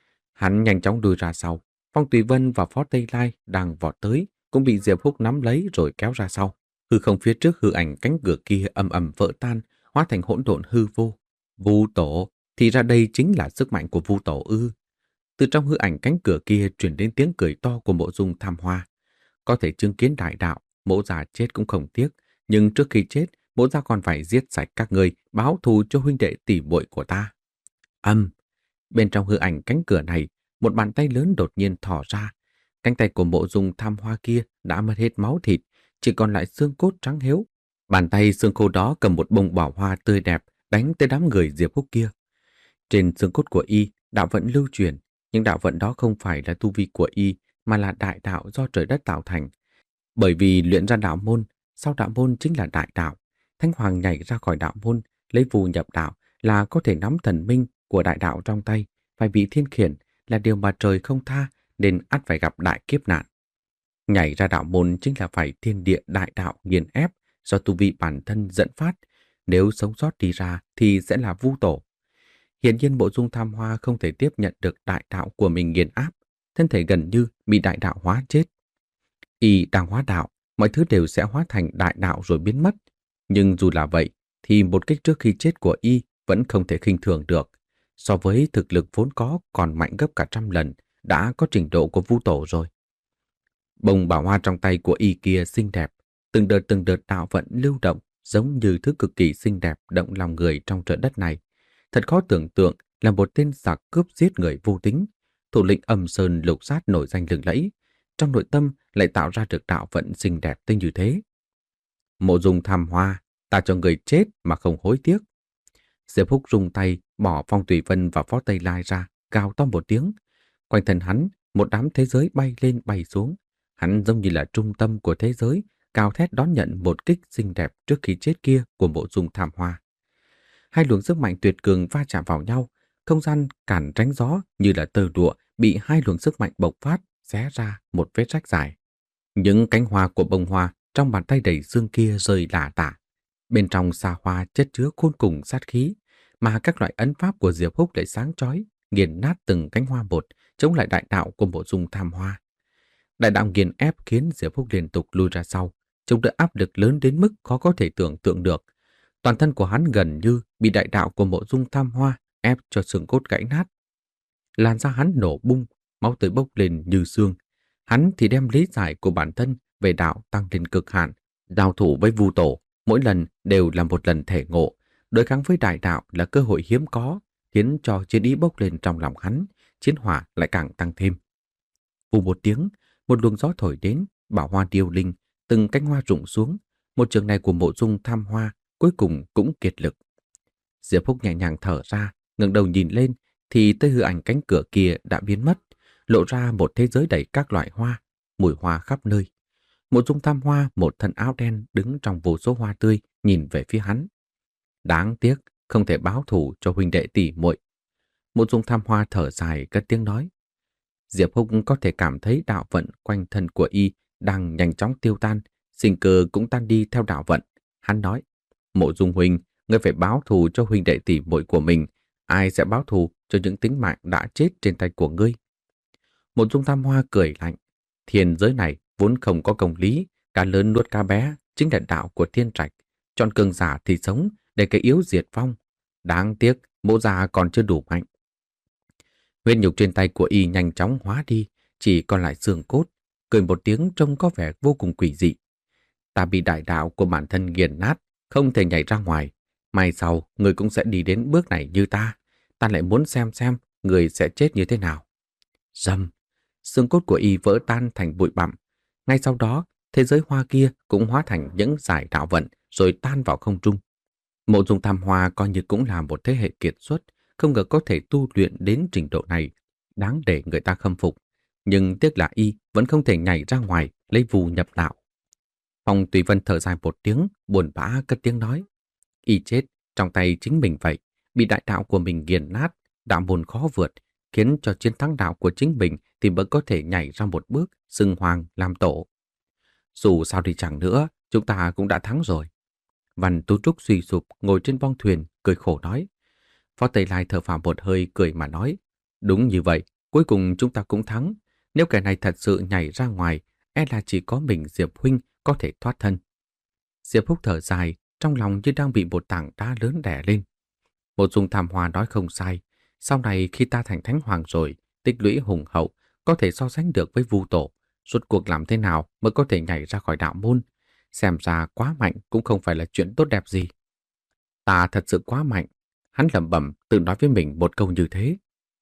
Hắn nhanh chóng lùi ra sau. Phong Tùy Vân và Phó Tây Lai đang vọt tới, cũng bị Diệp Húc nắm lấy rồi kéo ra sau. Hư không phía trước hư ảnh cánh cửa kia ầm ầm vỡ tan, hóa thành hỗn độn hư vô. Vu tổ, thì ra đây chính là sức mạnh của Vu tổ ư? Từ trong hư ảnh cánh cửa kia truyền đến tiếng cười to của Mộ Dung Tham Hoa. Có thể chứng kiến đại đạo, Mộ gia chết cũng không tiếc, nhưng trước khi chết, Mộ gia còn phải giết sạch các ngươi, báo thù cho huynh đệ tỷ muội của ta. Âm, bên trong hư ảnh cánh cửa này, một bàn tay lớn đột nhiên thò ra. Cánh tay của Mộ Dung Tham Hoa kia đã mất hết máu thịt, chỉ còn lại xương cốt trắng hiếu. Bàn tay xương khô đó cầm một bông bỏ hoa tươi đẹp đánh tới đám người Diệp Húc kia. Trên xương cốt của y, đạo vận lưu truyền, nhưng đạo vận đó không phải là tu vi của y, mà là đại đạo do trời đất tạo thành. Bởi vì luyện ra đạo môn, sau đạo môn chính là đại đạo. Thanh Hoàng nhảy ra khỏi đạo môn, lấy phù nhập đạo là có thể nắm thần minh của đại đạo trong tay, phải bị thiên khiển là điều mà trời không tha, nên ắt phải gặp đại kiếp nạn. Nhảy ra đạo môn chính là phải thiên địa đại đạo nghiền ép do tu vi bản thân dẫn phát, nếu sống sót đi ra thì sẽ là vu tổ. Hiển nhiên Mộ Dung Tham Hoa không thể tiếp nhận được đại đạo của mình nghiền áp, thân thể gần như bị đại đạo hóa chết. Y đang hóa đạo, mọi thứ đều sẽ hóa thành đại đạo rồi biến mất. Nhưng dù là vậy, thì một kích trước khi chết của Y vẫn không thể khinh thường được. So với thực lực vốn có còn mạnh gấp cả trăm lần, đã có trình độ của vu tổ rồi. Bông bảo hoa trong tay của Y kia xinh đẹp, từng đợt từng đợt đạo vận lưu động, giống như thứ cực kỳ xinh đẹp động lòng người trong trời đất này. Thật khó tưởng tượng là một tên giặc cướp giết người vô tính, thủ lĩnh Âm Sơn Lục Sát nổi danh lừng lẫy, trong nội tâm lại tạo ra được đạo vận xinh đẹp tới như thế. Mộ Dung Tham Hoa, ta cho người chết mà không hối tiếc. Diệp Húc rung tay bỏ Phong Tùy Vân và Phó Tây Lai ra, gào to một tiếng. Quanh thân hắn, một đám thế giới bay lên bay xuống. Hắn giống như là trung tâm của thế giới, cao thét đón nhận một kích xinh đẹp trước khi chết kia của Mộ Dung Tham Hoa. Hai luồng sức mạnh tuyệt cường va chạm vào nhau, không gian cản tránh gió như là tơ lụa bị hai luồng sức mạnh bộc phát xé ra một vết rách dài. Những cánh hoa của bông hoa trong bàn tay đầy xương kia rơi lả tả. Bên trong xa hoa chất chứa khôn cùng sát khí, mà các loại ấn pháp của Diệp Húc lại sáng chói, nghiền nát từng cánh hoa một, chống lại đại đạo của Mộ Dung Tham Hoa. Đại đạo nghiền ép khiến Diệp Húc liên tục lùi ra sau, chống đỡ áp lực lớn đến mức khó có thể tưởng tượng được. Toàn thân của hắn gần như bị đại đạo của Mộ Dung Tham Hoa ép cho xương cốt gãy nát. Làn da hắn nổ bung, máu tươi bốc lên như xương. Hắn thì đem lý giải của bản thân về đạo tăng lên cực hạn, giao thủ với vu tổ, mỗi lần đều là một lần thể ngộ. Đối kháng với đại đạo là cơ hội hiếm có, khiến cho chiến ý bốc lên trong lòng hắn, chiến hỏa lại càng tăng thêm. Vù một tiếng, một luồng gió thổi đến, bảo hoa điêu linh, từng cánh hoa rụng xuống. Một trường này của Mộ Dung Tham Hoa cuối cùng cũng kiệt lực. Diệp Húc nhẹ nhàng thở ra, ngẩng đầu nhìn lên, thì tới hư ảnh cánh cửa kia đã biến mất, lộ ra một thế giới đầy các loại hoa, mùi hoa khắp nơi. Mộ Dung Tham Hoa, một thân áo đen đứng trong vô số hoa tươi, nhìn về phía hắn. Đáng tiếc, không thể báo thù cho huynh đệ tỷ muội. Mộ Dung Tham Hoa thở dài cất tiếng nói. Diệp Húc có thể cảm thấy đạo vận quanh thân của y đang nhanh chóng tiêu tan, sinh cơ cũng tan đi theo đạo vận. Hắn nói, Mộ Dung huynh, ngươi phải báo thù cho huynh đệ tỷ muội của mình. Ai sẽ báo thù cho những tính mạng đã chết trên tay của ngươi? Mộ Dung Tham Hoa cười lạnh. Thiên giới này vốn không có công lý, cá lớn nuốt cá bé chính là đạo của thiên trạch. Chọn cường giả thì sống, để cái yếu diệt vong. Đáng tiếc, Mộ gia còn chưa đủ mạnh. Huyết nhục trên tay của y nhanh chóng hóa đi, chỉ còn lại xương cốt, cười một tiếng trông có vẻ vô cùng quỷ dị. Ta bị đại đạo của bản thân nghiền nát, không thể nhảy ra ngoài. Mai sau, người cũng sẽ đi đến bước này như ta. Ta lại muốn xem xem người sẽ chết như thế nào. Rầm, xương cốt của y vỡ tan thành bụi bặm. Ngay sau đó, thế giới hoa kia cũng hóa thành những giải đạo vận rồi tan vào không trung. Mộ Dung Tham Hoa coi như cũng là một thế hệ kiệt xuất, không ngờ có thể tu luyện đến trình độ này, đáng để người ta khâm phục. Nhưng tiếc là y vẫn không thể nhảy ra ngoài lấy vù nhập đạo. Phong Tùy Vân thở dài một tiếng, buồn bã cất tiếng nói. Y chết trong tay chính mình vậy, bị đại đạo của mình nghiền nát, đạo môn khó vượt, khiến cho chiến thắng đạo của chính mình thì mới có thể nhảy ra một bước, xưng hoàng làm tổ. Dù sao đi chẳng nữa, chúng ta cũng đã thắng rồi. Văn Tú Trúc suy sụp ngồi trên bong thuyền, cười khổ nói. Phó Tây Lai thở phào một hơi cười mà nói. Đúng như vậy, cuối cùng chúng ta cũng thắng. Nếu kẻ này thật sự nhảy ra ngoài, e là chỉ có mình Diệp huynh có thể thoát thân. Diệp Húc thở dài, trong lòng như đang bị một tảng đá lớn đè lên. Mộ Dung Tham Hoa nói không sai. Sau này khi ta thành thánh hoàng rồi, tích lũy hùng hậu, có thể so sánh được với Vu Tổ. Rốt cuộc làm thế nào mới có thể nhảy ra khỏi đạo môn? Xem ra quá mạnh cũng không phải là chuyện tốt đẹp gì. Ta thật sự quá mạnh. Hắn lẩm bẩm tự nói với mình một câu như thế.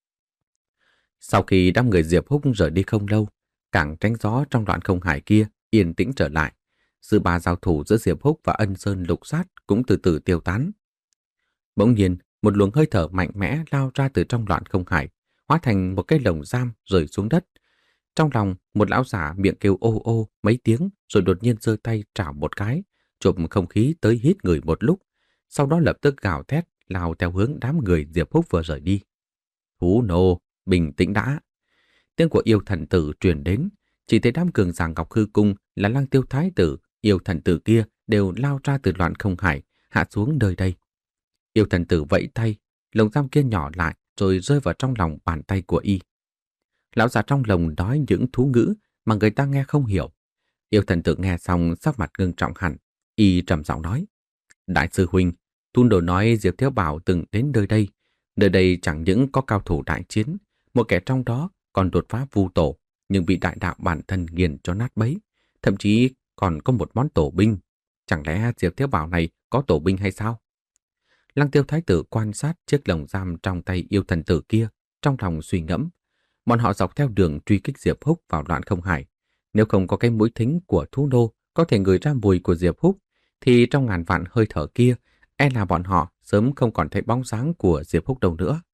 Sau khi đám người Diệp Húc rời đi không lâu, cảng tránh gió trong đoạn không hải kia yên tĩnh trở lại. Sự ba giao thủ giữa Diệp Húc và Ân Sơn Lục Sát cũng từ từ tiêu tán. Bỗng nhiên, một luồng hơi thở mạnh mẽ lao ra từ trong đoạn không hải, hóa thành một cái lồng giam rơi xuống đất. Trong lòng, một lão giả miệng kêu ô ô mấy tiếng rồi đột nhiên giơ tay trảo một cái, chộp không khí tới hít người một lúc, sau đó lập tức gào thét lao theo hướng đám người Diệp Húc vừa rời đi. Thú nô, bình tĩnh đã. Tiếng của yêu thần tử truyền đến, chỉ thấy đám cường giả Ngọc Hư Cung là Lăng Tiêu Thái tử, yêu thần tử kia đều lao ra từ loạn không hải, hạ xuống nơi đây. Yêu thần tử vẫy tay, lồng giam kia nhỏ lại rồi rơi vào trong lòng bàn tay của y. Lão già trong lồng nói những thú ngữ mà người ta nghe không hiểu. Yêu thần tử nghe xong sắc mặt ngưng trọng hẳn, y trầm giọng nói: Đại sư huynh, Thun Đồ nói Diệp Thiếu Bảo từng đến nơi đây. Nơi đây chẳng những có cao thủ đại chiến, một kẻ trong đó còn đột phá Vu Tổ, nhưng bị đại đạo bản thân nghiền cho nát bấy. Thậm chí còn có một món tổ binh. Chẳng lẽ Diệp Thiếu Bảo này có tổ binh hay sao? Lăng Tiêu Thái tử quan sát chiếc lồng giam trong tay yêu thần tử kia, trong lòng suy ngẫm. Bọn họ dọc theo đường truy kích Diệp Húc vào đoạn không hải. Nếu không có cái mũi thính của thú nô có thể ngửi ra mùi của Diệp Húc, thì trong ngàn vạn hơi thở kia, e là bọn họ sớm không còn thấy bóng dáng của Diệp Húc đâu nữa.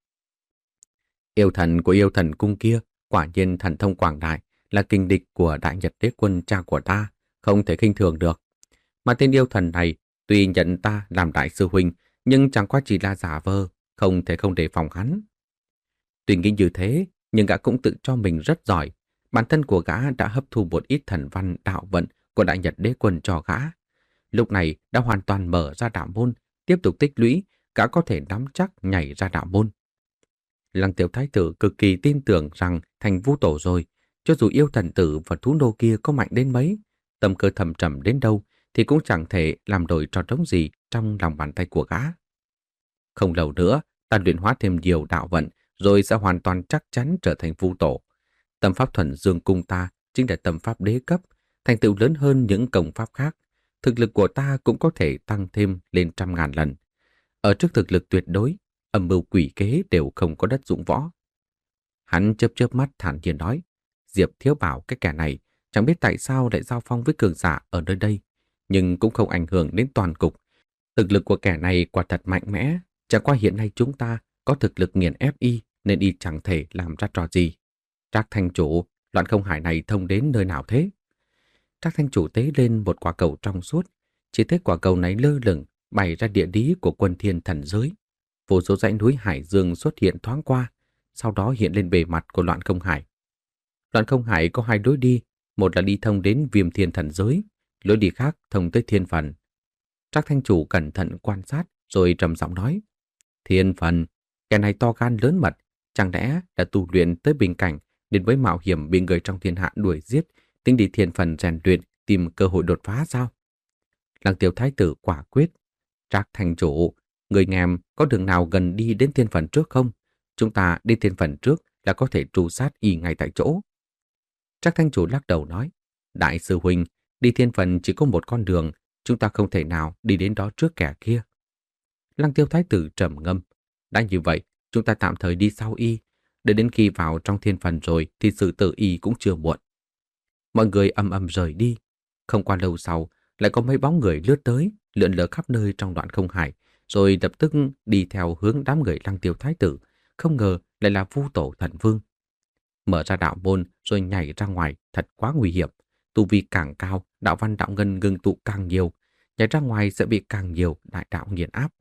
Yêu thần của yêu thần cung kia, quả nhiên thần thông quảng đại, là kình địch của Đại Nhật Đế Quân cha của ta, không thể khinh thường được. Mà tên yêu thần này, tuy nhận ta làm đại sư huynh, nhưng chẳng qua chỉ là giả vờ, không thể không đề phòng hắn. Tuy nghĩ như thế, nhưng gã cũng tự cho mình rất giỏi. Bản thân của gã đã hấp thu một ít thần văn đạo vận của Đại Nhật Đế Quân cho gã. Lúc này đã hoàn toàn mở ra đạo môn, tiếp tục tích lũy, gã có thể nắm chắc nhảy ra đạo môn. Lăng Tiểu Thái tử cực kỳ tin tưởng rằng thành Vu Tổ rồi, cho dù yêu thần tử và thú nô kia có mạnh đến mấy, tâm cơ thầm trầm đến đâu, thì cũng chẳng thể làm đổi trò trống gì trong lòng bàn tay của gã. Không lâu nữa, ta luyện hóa thêm nhiều đạo vận, rồi sẽ hoàn toàn chắc chắn trở thành Vu Tổ. Tâm pháp thuần dương cung ta chính là tâm pháp đế cấp, thành tựu lớn hơn những công pháp khác. Thực lực của ta cũng có thể tăng thêm lên trăm ngàn lần. Ở trước thực lực tuyệt đối, âm mưu quỷ kế đều không có đất dụng võ. Hắn chớp chớp mắt thản nhiên nói, Diệp Thiếu Bảo cái kẻ này chẳng biết tại sao lại giao phong với cường giả ở nơi đây, nhưng cũng không ảnh hưởng đến toàn cục. Thực lực của kẻ này quả thật mạnh mẽ, chẳng qua hiện nay chúng ta có thực lực nghiền ép y nên y chẳng thể làm ra trò gì. Trác Thanh Chủ, loạn không hải này thông đến nơi nào thế? Trác Thanh Chủ tế lên một quả cầu trong suốt, chỉ thấy quả cầu này lơ lửng bày ra địa lý của quân thiên thần giới. Vô số dãy núi hải dương xuất hiện thoáng qua, sau đó hiện lên bề mặt của loạn không hải. Loạn không hải có hai lối đi, một là đi thông đến Viêm Thiên thần giới, lối đi khác thông tới Thiên Phần. Trác Thanh Chủ cẩn thận quan sát rồi trầm giọng nói, Thiên Phần, kẻ này to gan lớn mật, chẳng lẽ đã tu luyện tới bình cảnh đến với mạo hiểm bị người trong thiên hạ đuổi giết, tính đi Thiên Phần rèn luyện tìm cơ hội đột phá sao? Lăng Tiêu Thái tử quả quyết, Trác Thanh Chủ, người ngàm có đường nào gần đi đến Thiên Phần trước không? Chúng ta đi Thiên Phần trước là có thể tru sát y ngay tại chỗ. Trác Thanh Chủ lắc đầu nói, Đại sư huynh, đi Thiên Phần chỉ có một con đường, chúng ta không thể nào đi đến đó trước kẻ kia. Lăng Tiêu Thái tử trầm ngâm, đã như vậy, chúng ta tạm thời đi sau y, để đến khi vào trong Thiên Phần rồi thì sự tự y cũng chưa muộn. Mọi người âm âm rời đi. Không qua lâu sau, lại có mấy bóng người lướt tới, lượn lờ khắp nơi trong đoạn không hải, rồi lập tức đi theo hướng đám người Lăng Tiêu Thái tử, không ngờ lại là Vu Tổ Thần Vương. Mở ra đạo môn rồi nhảy ra ngoài thật quá nguy hiểm, tu vi càng cao, đạo văn đạo ngân ngưng tụ càng nhiều, nhảy ra ngoài sẽ bị càng nhiều đại đạo nghiền áp.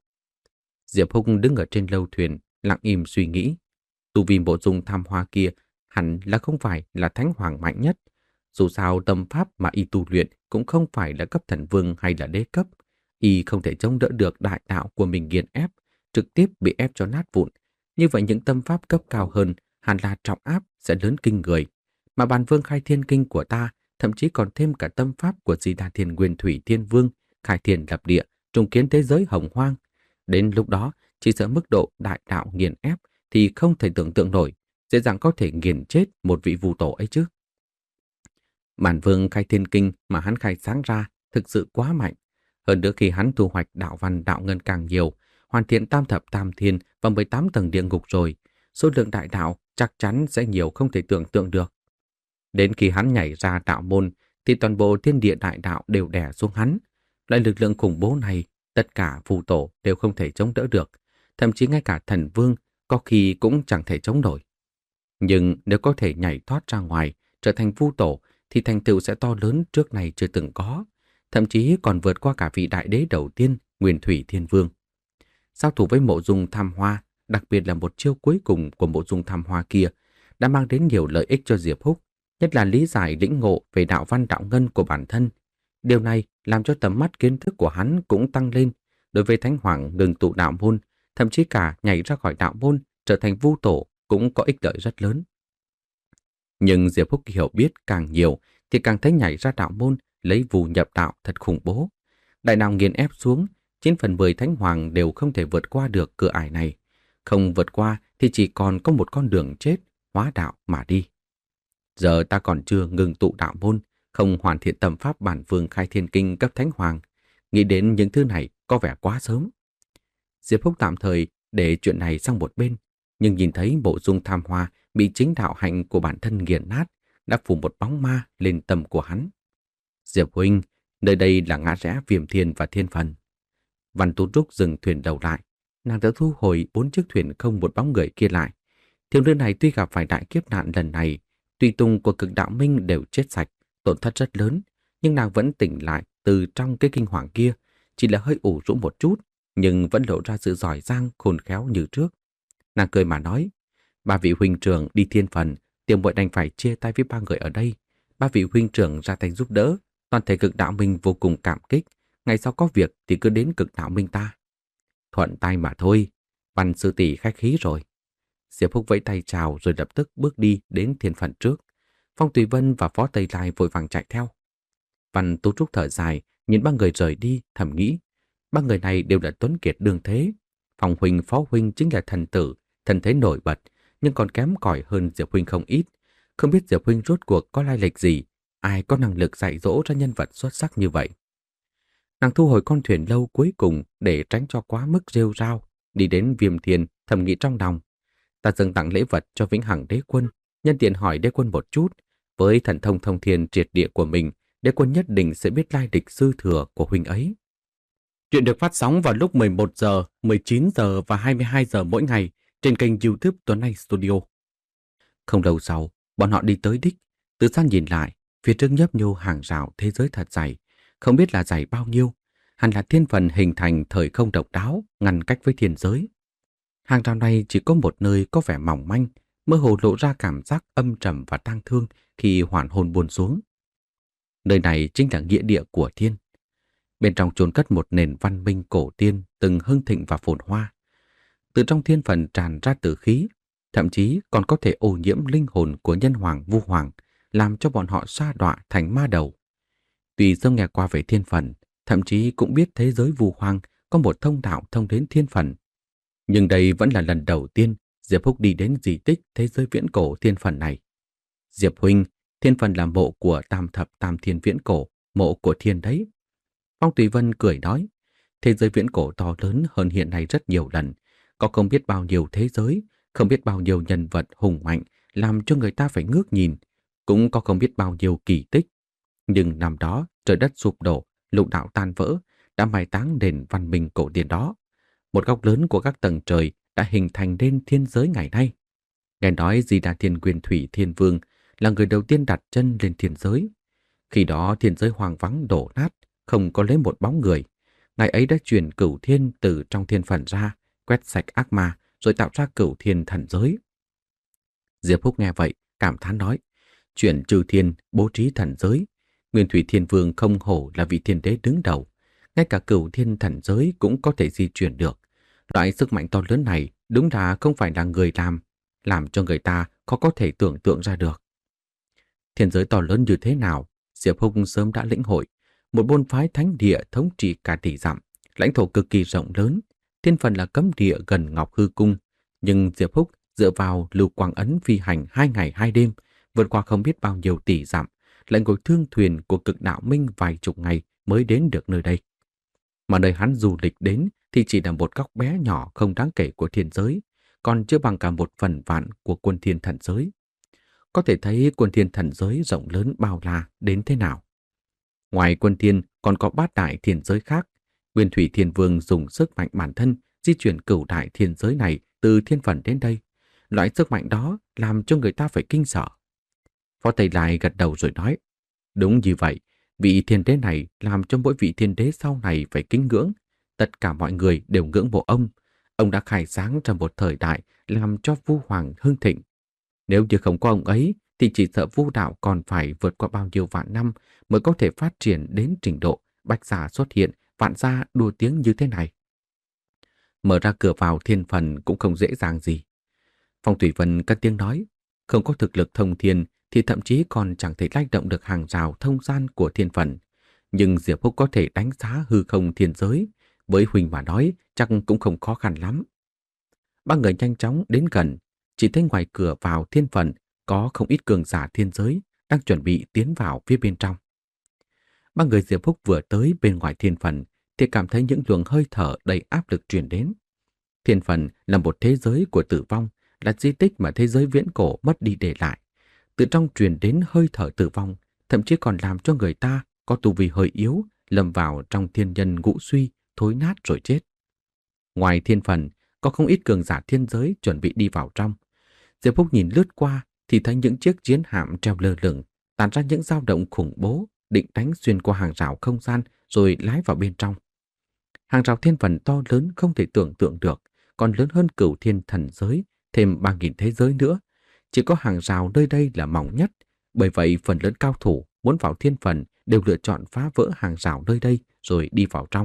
Diệp Húc đứng ở trên lâu thuyền, lặng im suy nghĩ. Tu vi bộ dung tham hoa kia hẳn là không phải là thánh hoàng mạnh nhất. Dù sao tâm pháp mà y tu luyện cũng không phải là cấp thần vương hay là đế cấp. Y không thể chống đỡ được đại đạo của mình nghiền ép, trực tiếp bị ép cho nát vụn. Như vậy những tâm pháp cấp cao hơn hẳn là trọng áp sẽ lớn kinh người. Mà Bàn Vương Khai Thiên Kinh của ta thậm chí còn thêm cả tâm pháp của Di Đà Thiên Nguyên Thủy Thiên Vương, khai thiên lập địa, trùng kiến thế giới hồng hoang. Đến lúc đó, chỉ sợ mức độ đại đạo nghiền ép thì không thể tưởng tượng nổi, dễ dàng có thể nghiền chết một vị vu tổ ấy chứ. Bản vương khai thiên kinh mà hắn khai sáng ra thực sự quá mạnh. Hơn nữa khi hắn thu hoạch đạo văn đạo ngân càng nhiều, hoàn thiện tam thập tam thiên và mười tám tầng địa ngục rồi, số lượng đại đạo chắc chắn sẽ nhiều không thể tưởng tượng được. Đến khi hắn nhảy ra đạo môn thì toàn bộ thiên địa đại đạo đều đè xuống hắn. Loại lực lượng khủng bố này, tất cả phù tổ đều không thể chống đỡ được, thậm chí ngay cả thần vương có khi cũng chẳng thể chống nổi. Nhưng nếu có thể nhảy thoát ra ngoài, trở thành vu tổ, thì thành tựu sẽ to lớn trước này chưa từng có, thậm chí còn vượt qua cả vị đại đế đầu tiên, Nguyên Thủy Thiên Vương. Giao thủ với Mộ Dung Tham Hoa, đặc biệt là một chiêu cuối cùng của Mộ Dung Tham Hoa kia, đã mang đến nhiều lợi ích cho Diệp Húc, nhất là lý giải lĩnh ngộ về đạo văn đạo ngân của bản thân. Điều này làm cho tầm mắt kiến thức của hắn cũng tăng lên. Đối với Thánh Hoàng ngừng tụ đạo môn, thậm chí cả nhảy ra khỏi đạo môn trở thành vu tổ cũng có ích lợi rất lớn. Nhưng Diệp Húc hiểu biết càng nhiều thì càng thấy nhảy ra đạo môn lấy vù nhập đạo thật khủng bố. Đại đạo nghiền ép xuống, chín phần mười Thánh Hoàng đều không thể vượt qua được cửa ải này. Không vượt qua thì chỉ còn có một con đường chết, hóa đạo mà đi. Giờ ta còn chưa ngừng tụ đạo môn, không hoàn thiện tầm pháp bản vương khai thiên kinh cấp Thánh Hoàng. Nghĩ đến những thứ này có vẻ quá sớm. Diệp Húc tạm thời để chuyện này sang một bên, nhưng nhìn thấy Mộ Dung Tham Hoa bị chính đạo hạnh của bản thân nghiền nát, đã phủ một bóng ma lên tâm của hắn. Diệp huynh, nơi đây là ngã rẽ Viêm Thiên và Thiên Phần. Văn Tú Trúc dừng thuyền đầu lại, nàng đã thu hồi bốn chiếc thuyền không một bóng người kia lại. Thiếu nữ này tuy gặp phải đại kiếp nạn lần này, tùy tùng của Cực Đạo Minh đều chết sạch, tổn thất rất lớn, nhưng nàng vẫn tỉnh lại từ trong cái kinh hoàng kia, chỉ là hơi ủ rũ một chút, nhưng vẫn lộ ra sự giỏi giang khôn khéo như trước. Nàng cười mà nói, ba vị huynh trưởng đi Thiên Phần, tiểu muội đành phải chia tay với ba người ở đây. Ba vị huynh trưởng ra tay giúp đỡ, toàn thể Cực Đạo Minh vô cùng cảm kích. Ngày sau có việc thì cứ đến Cực Đạo Minh ta. Thuận tay mà thôi, Văn sư tỷ khách khí rồi. Diệp Húc vẫy tay chào rồi lập tức bước đi đến Thiên Phần trước. Phong Tùy Vân và Phó Tây Lai vội vàng chạy theo. Văn Tú Trúc thở dài, nhìn ba người rời đi, thầm nghĩ. Ba người này đều là tuấn kiệt đương thế. Phong huynh, Phó huynh chính là thần tử, thần thế nổi bật, nhưng còn kém cỏi hơn Diệp huynh không ít. Không biết Diệp huynh rốt cuộc có lai lịch gì, ai có năng lực dạy dỗ ra nhân vật xuất sắc như vậy. Nàng thu hồi con thuyền lâu cuối cùng để tránh cho quá mức rêu rao, đi đến Viêm Thiên, thầm nghĩ trong lòng. Ta dâng tặng lễ vật cho Vĩnh Hằng Đế Quân, nhân tiện hỏi Đế Quân một chút, với thần thông thông thiên triệt địa của mình, Đế Quân nhất định sẽ biết lai lịch sư thừa của huynh ấy. Chuyện được phát sóng vào lúc mười một giờ, mười chín giờ và hai mươi hai giờ mỗi ngày trên kênh YouTube Tuấn Anh Studio. Không lâu sau, bọn họ đi tới đích. Từ xa nhìn lại, phía trước nhấp nhô hàng rào thế giới thật dày, không biết là dày bao nhiêu. Hẳn là thiên phần hình thành thời không độc đáo, ngăn cách với thiên giới. Hàng rào này chỉ có một nơi có vẻ mỏng manh, mơ hồ lộ ra cảm giác âm trầm và tang thương khi hoàn hồn buồn xuống. Nơi này chính là nghĩa địa của thiên. Bên trong chôn cất một nền văn minh cổ tiên từng hưng thịnh và phồn hoa. Từ trong thiên phần tràn ra tử khí, thậm chí còn có thể ô nhiễm linh hồn của nhân hoàng vu hoàng, làm cho bọn họ sa đọa thành ma đầu. Tuy Dương nghe qua về thiên phần, thậm chí cũng biết thế giới vu hoàng có một thông đạo thông đến thiên phần. Nhưng đây vẫn là lần đầu tiên Diệp Húc đi đến di tích thế giới viễn cổ thiên phần này. Diệp huynh, thiên phần là mộ của tam thập tam thiên viễn cổ, mộ của thiên đấy. Phong Tùy Vân cười nói, thế giới viễn cổ to lớn hơn hiện nay rất nhiều lần, có không biết bao nhiêu thế giới, không biết bao nhiêu nhân vật hùng mạnh làm cho người ta phải ngước nhìn, cũng có không biết bao nhiêu kỳ tích. Nhưng năm đó trời đất sụp đổ, lục đạo tan vỡ, đã mai táng nền văn minh cổ điển đó. Một góc lớn của các tầng trời đã hình thành nên thiên giới ngày nay. Nghe nói Di Đà Thiên Nguyên Thủy Thiên Vương là người đầu tiên đặt chân lên thiên giới. Khi đó thiên giới hoang vắng đổ nát, không có lấy một bóng người. Ngài ấy đã chuyển cửu thiên từ trong thiên phần ra, quét sạch ác ma, rồi tạo ra cửu thiên thần giới. Diệp Húc nghe vậy, cảm thán nói, chuyển trừ thiên, bố trí thần giới. Nguyên Thủy Thiên Vương không hổ là vị thiên đế đứng đầu. Ngay cả cửu thiên thần giới cũng có thể di chuyển được. Loại sức mạnh to lớn này đúng là không phải là người làm, làm cho người ta khó có thể tưởng tượng ra được. Thiên giới to lớn như thế nào, Diệp Húc sớm đã lĩnh hội. Một môn phái thánh địa thống trị cả tỷ dặm, lãnh thổ cực kỳ rộng lớn. Thiên phần là cấm địa gần Ngọc Hư Cung, nhưng Diệp Húc dựa vào lưu quang ấn phi hành hai ngày hai đêm, vượt qua không biết bao nhiêu tỷ dặm, lại ngồi thương thuyền của cực đạo minh vài chục ngày mới đến được nơi đây. Mà nơi hắn du lịch đến thì chỉ là một góc bé nhỏ không đáng kể của thiên giới, còn chưa bằng cả một phần vạn của quân thiên thần giới. Có thể thấy quân thiên thần giới rộng lớn bao la đến thế nào. Ngoài quân thiên còn có bát đại thiên giới khác. Nguyên Thủy Thiên Vương dùng sức mạnh bản thân di chuyển cửu đại thiên giới này từ thiên phần đến đây. Loại sức mạnh đó làm cho người ta phải kinh sợ. Phó Tây Lai gật đầu rồi nói, đúng như vậy, vị thiên đế này làm cho mỗi vị thiên đế sau này phải kính ngưỡng. Tất cả mọi người đều ngưỡng mộ ông. Ông đã khai sáng trong một thời đại làm cho Vu Hoàng hưng thịnh. Nếu như không có ông ấy thì chỉ sợ Vu đạo còn phải vượt qua bao nhiêu vạn năm mới có thể phát triển đến trình độ bách gia xuất hiện, vạn gia đua tiếng như thế này. Mở ra cửa vào thiên phần cũng không dễ dàng gì. Phong Thủy Vân cất tiếng nói, không có thực lực thông thiên thì thậm chí còn chẳng thể lay động được hàng rào thông gian của thiên phần. Nhưng Diệp Húc có thể đánh giá hư không thiên giới, với Huỳnh mà nói chắc cũng không khó khăn lắm. Ba người nhanh chóng đến gần, chỉ thấy ngoài cửa vào thiên phần có không ít cường giả thiên giới đang chuẩn bị tiến vào phía bên trong. Ba người Diệp Húc vừa tới bên ngoài thiên phần thì cảm thấy những luồng hơi thở đầy áp lực truyền đến. Thiên phần là một thế giới của tử vong, là di tích mà thế giới viễn cổ mất đi để lại. Từ trong truyền đến hơi thở tử vong, thậm chí còn làm cho người ta có tu vi hơi yếu, lâm vào trong thiên nhân ngũ suy, thối nát rồi chết. Ngoài thiên phần, có không ít cường giả thiên giới chuẩn bị đi vào trong. Diệp Húc nhìn lướt qua thì thấy những chiếc chiến hạm treo lơ lửng, tản ra những dao động khủng bố, định đánh xuyên qua hàng rào không gian rồi lái vào bên trong. Hàng rào thiên phần to lớn không thể tưởng tượng được, còn lớn hơn cửu thiên thần giới, thêm ba nghìn thế giới nữa. Chỉ có hàng rào nơi đây là mỏng nhất, bởi vậy phần lớn cao thủ muốn vào thiên phần đều lựa chọn phá vỡ hàng rào nơi đây rồi đi vào trong.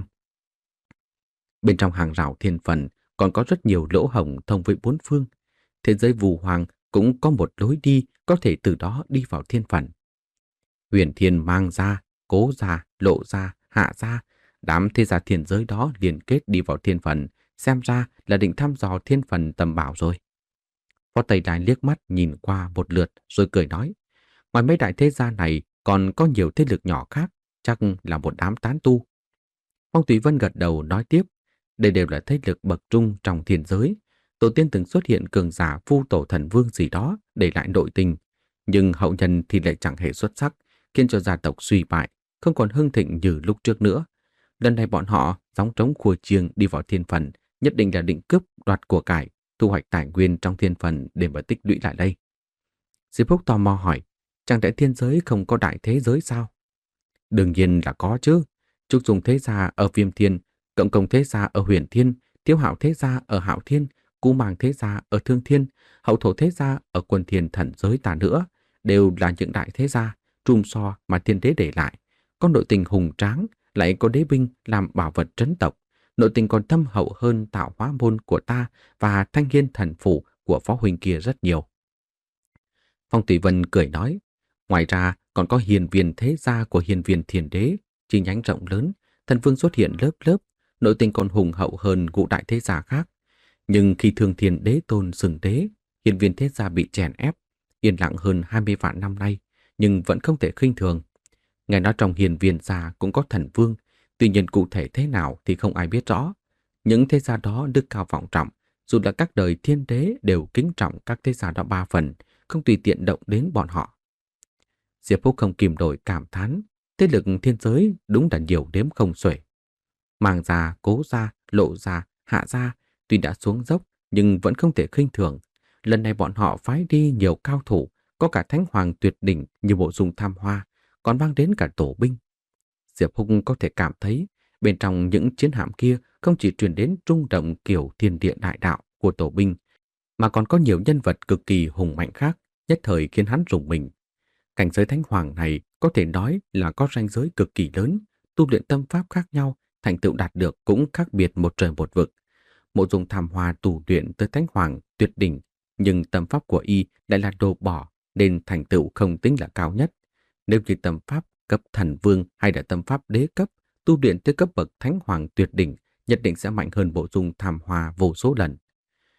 Bên trong hàng rào thiên phần còn có rất nhiều lỗ hổng thông với bốn phương. Thế giới Vu Hoàng cũng có một lối đi có thể từ đó đi vào thiên phần. Huyền Thiên Mang Gia, Cố Gia, Lộ Gia, Hạ Gia, đám thế gia thiên giới đó liên kết đi vào thiên phần, xem ra là định thăm dò thiên phần tầm bảo rồi. Phó Tây Đài liếc mắt nhìn qua một lượt rồi cười nói, ngoài mấy đại thế gia này còn có nhiều thế lực nhỏ khác, chắc là một đám tán tu. Phong Thủy Vân gật đầu nói tiếp, đây đều là thế lực bậc trung trong thiên giới. Tổ tiên từng xuất hiện cường giả Vu Tổ Thần Vương gì đó để lại nội tình, nhưng hậu nhân thì lại chẳng hề xuất sắc, khiến cho gia tộc suy bại, không còn hưng thịnh như lúc trước nữa. Lần này bọn họ gióng trống khua chiêng đi vào thiên phần, nhất định là định cướp đoạt của cải, thu hoạch tài nguyên trong thiên phần để mà tích lũy lại đây. Diệp Húc tò mò hỏi, chẳng lẽ thiên giới không có đại thế giới sao? Đương nhiên là có chứ. Trúc Dung thế gia ở Viêm Thiên, Cộng Công thế gia ở Huyền Thiên, Tiêu Hạo thế gia ở Hạo Thiên, Cú Màng thế gia ở Thương Thiên, Hậu Thổ thế gia ở Quân Thiên thần giới ta nữa, đều là những đại thế gia trùm so mà thiên đế để lại. Có nội tình hùng tráng, lại có đế binh làm bảo vật trấn tộc, nội tình còn thâm hậu hơn tạo hóa môn của ta và thanh hiên thần phủ của phó huynh kia rất nhiều. Phong Thủy Vân cười nói, ngoài ra còn có hiền viên thế gia của hiền viên thiên đế, chi nhánh rộng lớn, thần vương xuất hiện lớp lớp, nội tình còn hùng hậu hơn ngũ đại thế gia khác. Nhưng khi Thương Thiên đế tôn xưng đế, hiền viên thế gia bị chèn ép, yên lặng hơn hai mươi vạn năm nay, nhưng vẫn không thể khinh thường. Nghe nói trong hiền viên gia cũng có thần vương, tuy nhiên cụ thể thế nào thì không ai biết rõ. Những thế gia đó đức cao vọng trọng, dù là các đời thiên đế đều kính trọng các thế gia đó ba phần, không tùy tiện động đến bọn họ. Diệp Húc không kìm nổi cảm thán, thế lực thiên giới đúng là nhiều đếm không xuể. Màng Gia, Cố Gia, Lộ Gia, Hạ Gia tuy đã xuống dốc nhưng vẫn không thể khinh thường. Lần này bọn họ phái đi nhiều cao thủ, có cả thánh hoàng tuyệt đỉnh như Mộ Dung Tham Hoa, còn mang đến cả tổ binh. Diệp Húc có thể cảm thấy bên trong những chiến hạm kia không chỉ truyền đến rung động kiểu thiên địa đại đạo của tổ binh, mà còn có nhiều nhân vật cực kỳ hùng mạnh khác, nhất thời khiến hắn rùng mình. Cảnh giới thánh hoàng này có thể nói là có ranh giới cực kỳ lớn, tu luyện tâm pháp khác nhau, thành tựu đạt được cũng khác biệt một trời một vực. Mộ Dung Tham Hoa tu luyện tới thánh hoàng tuyệt đỉnh, nhưng tâm pháp của y lại là đồ bỏ, nên thành tựu không tính là cao nhất. Nếu như tâm pháp cấp thần vương hay là tâm pháp đế cấp, tu luyện tới cấp bậc thánh hoàng tuyệt đỉnh, nhất định sẽ mạnh hơn Mộ Dung Tham Hoa vô số lần.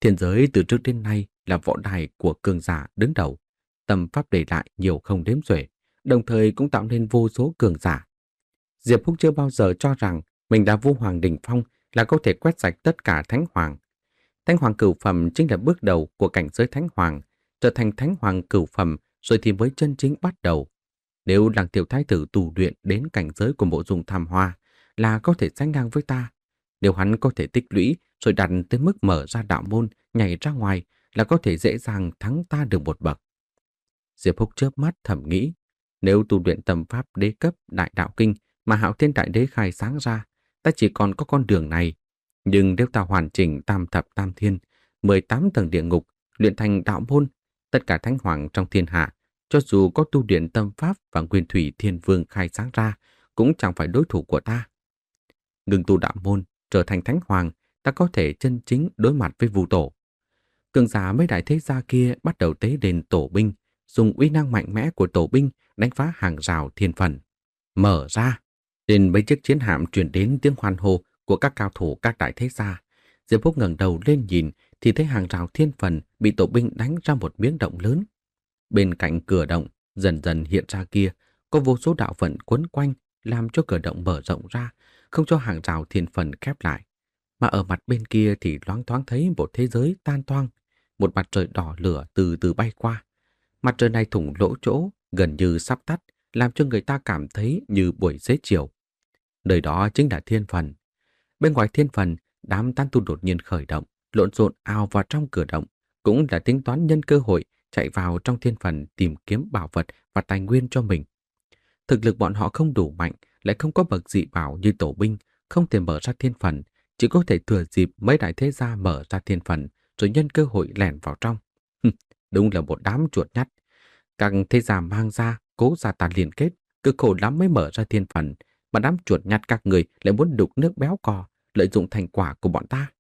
Thiên giới từ trước đến nay là võ đài của cường giả đứng đầu, tâm pháp để lại nhiều không đếm xuể, đồng thời cũng tạo nên vô số cường giả. Diệp Húc chưa bao giờ cho rằng mình đã Vũ Hoàng đỉnh phong là có thể quét sạch tất cả Thánh Hoàng. Thánh Hoàng cửu phẩm chính là bước đầu của cảnh giới Thánh Hoàng, trở thành Thánh Hoàng cửu phẩm rồi thì mới chân chính bắt đầu. Nếu Lăng Tiểu Thái tử tu luyện đến cảnh giới của Mộ Dung Tham Hoa là có thể sánh ngang với ta. Nếu hắn có thể tích lũy rồi đặt tới mức mở ra đạo môn, nhảy ra ngoài là có thể dễ dàng thắng ta được một bậc. Diệp Húc chớp mắt thầm nghĩ, nếu tu luyện tâm pháp đế cấp đại đạo kinh mà Hạo Thiên Đại Đế khai sáng ra, ta chỉ còn có con đường này. Nhưng nếu ta hoàn chỉnh tam thập tam thiên, mười tám tầng địa ngục, luyện thành đạo môn, tất cả thánh hoàng trong thiên hạ, cho dù có tu luyện tâm pháp và nguyên thủy thiên vương khai sáng ra, cũng chẳng phải đối thủ của ta. Ngừng tu đạo môn, trở thành thánh hoàng, ta có thể chân chính đối mặt với Vu Tổ. Cường giả mấy đại thế gia kia bắt đầu tế đền tổ binh, dùng uy năng mạnh mẽ của tổ binh đánh phá hàng rào thiên phần. Mở ra, trên mấy chiếc chiến hạm truyền đến tiếng hoan hô của các cao thủ các đại thế gia. Diệp Húc ngẩng đầu lên nhìn thì thấy hàng rào thiên phần bị tổ binh đánh ra một miếng động lớn. Bên cạnh cửa động dần dần hiện ra kia có vô số đạo vận quấn quanh làm cho cửa động mở rộng ra, không cho hàng rào thiên phần khép lại. Mà ở mặt bên kia thì loáng thoáng thấy một thế giới tan toang, một mặt trời đỏ lửa từ từ bay qua. Mặt trời này thủng lỗ chỗ, gần như sắp tắt, làm cho người ta cảm thấy như buổi xế chiều. Nơi đó chính là thiên phần. Bên ngoài thiên phần, đám tán tu đột nhiên khởi động, lộn xộn ào vào trong cửa động, cũng là tính toán nhân cơ hội chạy vào trong thiên phần tìm kiếm bảo vật và tài nguyên cho mình. Thực lực bọn họ không đủ mạnh, lại không có bậc dị bảo như tổ binh, không thể mở ra thiên phần, chỉ có thể thừa dịp mấy đại thế gia mở ra thiên phần, rồi nhân cơ hội lẻn vào trong. Đúng là một đám chuột nhắt. Các thế gia mang ra, cố gia ta liên kết, cực khổ lắm mới mở ra thiên phần, mà đám chuột nhắt các người lại muốn đục nước béo cò, lợi dụng thành quả của bọn ta.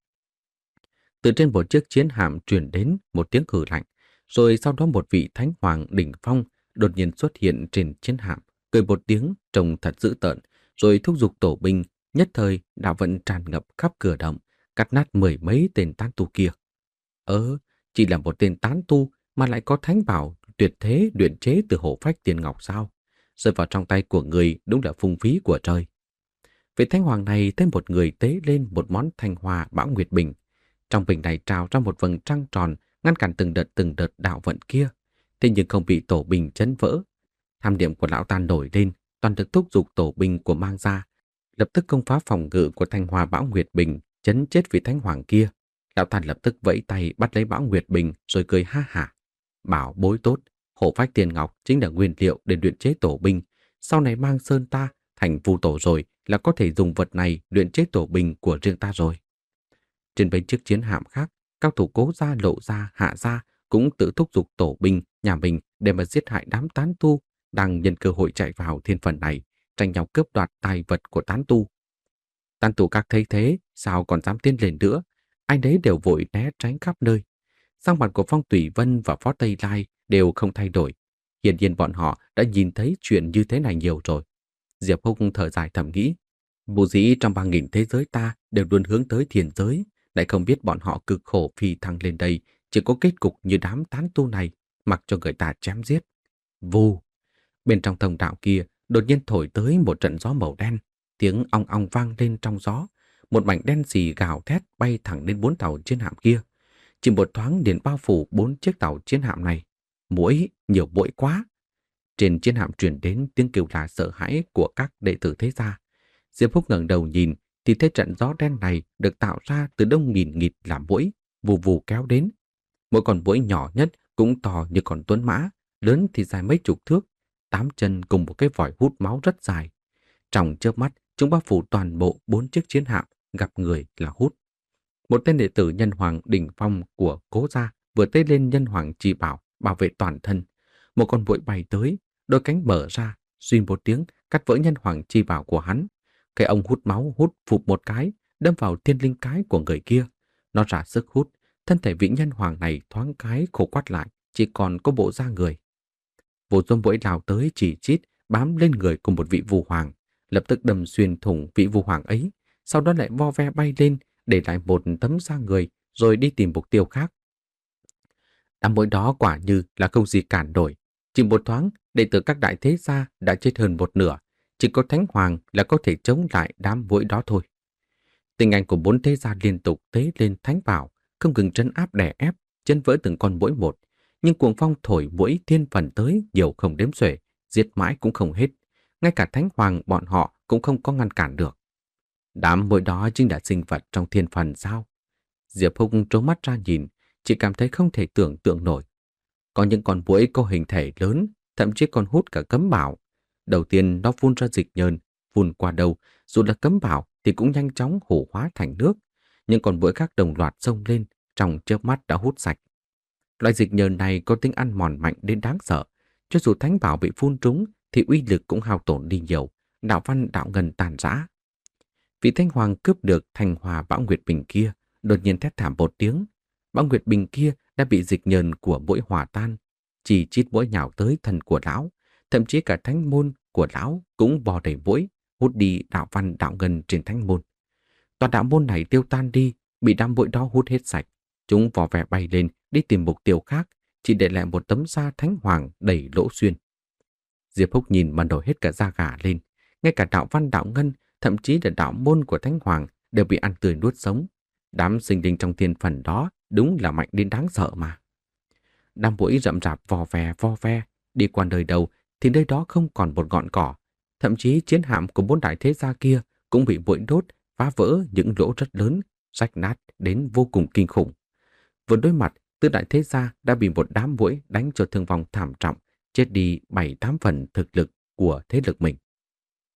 Từ trên một chiếc chiến hạm truyền đến một tiếng hừ lạnh, rồi sau đó một vị thánh hoàng đỉnh phong đột nhiên xuất hiện trên chiến hạm, cười một tiếng trông thật dữ tợn, rồi thúc giục tổ binh, nhất thời đạo vận tràn ngập khắp cửa động, cắt nát mười mấy tên tán tu kia. Ơ, chỉ là một tên tán tu mà lại có thánh bảo tuyệt thế luyện chế từ hổ phách tiên ngọc sao? Rơi vào trong tay của người đúng là phung phí của trời. Vị thánh hoàng này thấy một người tế lên một món thanh hoa bão nguyệt bình. Trong bình này trào ra một vầng trăng tròn ngăn cản từng đợt từng đợt đạo vận kia, thế nhưng không bị tổ binh chấn vỡ. Tham niệm của lão ta nổi lên, toàn lực thúc giục tổ binh của mang ra, lập tức công phá phòng ngự của thanh hoa bão nguyệt bình, chấn chết vị thánh hoàng kia. Lão ta lập tức vẫy tay bắt lấy bão nguyệt bình rồi cười ha hả. Bảo bối tốt, hổ phách tiền ngọc chính là nguyên liệu để luyện chế tổ binh. Sau này mang sơn ta thành Vu Tổ rồi là có thể dùng vật này luyện chế tổ binh của riêng ta rồi. Trên mấy chiếc chiến hạm khác, cao thủ Cố gia, Lộ gia, Hạ gia cũng tự thúc giục tổ binh nhà mình để mà giết hại đám tán tu đang nhân cơ hội chạy vào thiên phần này, tranh nhau cướp đoạt tài vật của tán tu. Tán tu các thấy thế, sao còn dám tiến lên nữa, ai nấy đều vội né tránh khắp nơi. Sắc mặt của Phong Tùy Vân và Phó Tây Lai đều không thay đổi. Hiển nhiên bọn họ đã nhìn thấy chuyện như thế này nhiều rồi. Diệp Húc thở dài thầm nghĩ, vô dĩ trong ba nghìn thế giới ta đều luôn hướng tới thiên giới, lại không biết bọn họ cực khổ phi thăng lên đây, chỉ có kết cục như đám tán tu này, mặc cho người ta chém giết. Vù! Bên trong thông đạo kia đột nhiên thổi tới một trận gió màu đen, tiếng ong ong vang lên trong gió, một mảnh đen xì gào thét bay thẳng lên bốn tàu chiến hạm kia. Chỉ một thoáng liền bao phủ bốn chiếc tàu chiến hạm này. Muỗi, nhiều muỗi quá! Trên chiến hạm truyền đến tiếng kêu la sợ hãi của các đệ tử thế gia. Diệp Húc ngẩng đầu nhìn thì thấy trận gió đen này được tạo ra từ đông nghìn nghịt làm muỗi, vù vù kéo đến. Mỗi con muỗi nhỏ nhất cũng to như con tuấn mã, lớn thì dài mấy chục thước, tám chân cùng một cái vòi hút máu rất dài. Trong chớp mắt, chúng bao phủ toàn bộ bốn chiếc chiến hạm, gặp người là hút. Một tên đệ tử nhân hoàng đỉnh phong của Cố gia vừa tế lên nhân hoàng chi bảo bảo vệ toàn thân. Một con muỗi bay tới, đôi cánh mở ra, suy một tiếng cắt vỡ nhân hoàng chi bảo của hắn. Cái ông hút máu hút phụp một cái, đâm vào thiên linh cái của người kia. Nó ra sức hút, thân thể vị nhân hoàng này thoáng cái khô quắt lại, chỉ còn có bộ da người. Vô số muỗi lao tới chỉ chít, bám lên người của một vị vu hoàng, lập tức đâm xuyên thủng vị vu hoàng ấy, sau đó lại vo ve bay lên, để lại một tấm da người rồi đi tìm mục tiêu khác. Đám muỗi đó quả như là không gì cản nổi. Chỉ một thoáng, đệ tử các đại thế gia đã chết hơn một nửa. Chỉ có Thánh Hoàng là có thể chống lại đám muỗi đó thôi. Tình ảnh của bốn thế gia liên tục tế lên thánh bảo, không ngừng trấn áp đè ép, chân vỡ từng con muỗi một. Nhưng cuồng phong thổi muỗi thiên phần tới nhiều không đếm xuể, giết mãi cũng không hết. Ngay cả Thánh Hoàng bọn họ cũng không có ngăn cản được. Đám muỗi đó chính là sinh vật trong thiên phần sao? Diệp Húc trố mắt ra nhìn, chỉ cảm thấy không thể tưởng tượng nổi. Có những con muỗi có hình thể lớn, thậm chí còn hút cả cấm bảo. Đầu tiên nó phun ra dịch nhờn, phun qua đầu, dù là cấm bảo thì cũng nhanh chóng hủ hóa thành nước. Nhưng con muỗi khác đồng loạt xông lên, trong chớp mắt đã hút sạch. Loại dịch nhờn này có tính ăn mòn mạnh đến đáng sợ. Cho dù thánh bảo bị phun trúng thì uy lực cũng hao tổn đi nhiều, đạo văn đạo ngân tàn rã. Vị Thánh Hoàng cướp được Thanh Hòa Bão Nguyệt Bình kia, đột nhiên thét thảm một tiếng. Bão Nguyệt Bình kia đã bị dịch nhờn của muỗi hòa tan, chỉ chít muỗi nhào tới thân của lão, thậm chí cả thánh môn của lão cũng bò đầy muỗi, hút đi đạo văn đạo ngân trên thánh môn. Toàn đạo môn này tiêu tan đi, bị đám muỗi đó hút hết sạch. Chúng vò vẽ bay lên đi tìm mục tiêu khác, chỉ để lại một tấm da Thánh Hoàng đầy lỗ xuyên. Diệp Húc nhìn mà nổi hết cả da gà lên, ngay cả đạo văn đạo ngân, thậm chí là đạo môn của Thánh Hoàng đều bị ăn tươi nuốt sống. Đám sinh linh trong thiên phần đó đúng là mạnh đến đáng sợ mà. Đám muỗi rậm rạp vò ve vo ve, đi qua nơi đâu thì nơi đó không còn một ngọn cỏ. Thậm chí chiến hạm của bốn đại thế gia kia cũng bị muỗi đốt, phá vỡ những lỗ rất lớn, rách nát đến vô cùng kinh khủng. Vừa đối mặt, tứ đại thế gia đã bị một đám muỗi đánh cho thương vong thảm trọng, chết đi bảy tám phần thực lực của thế lực mình.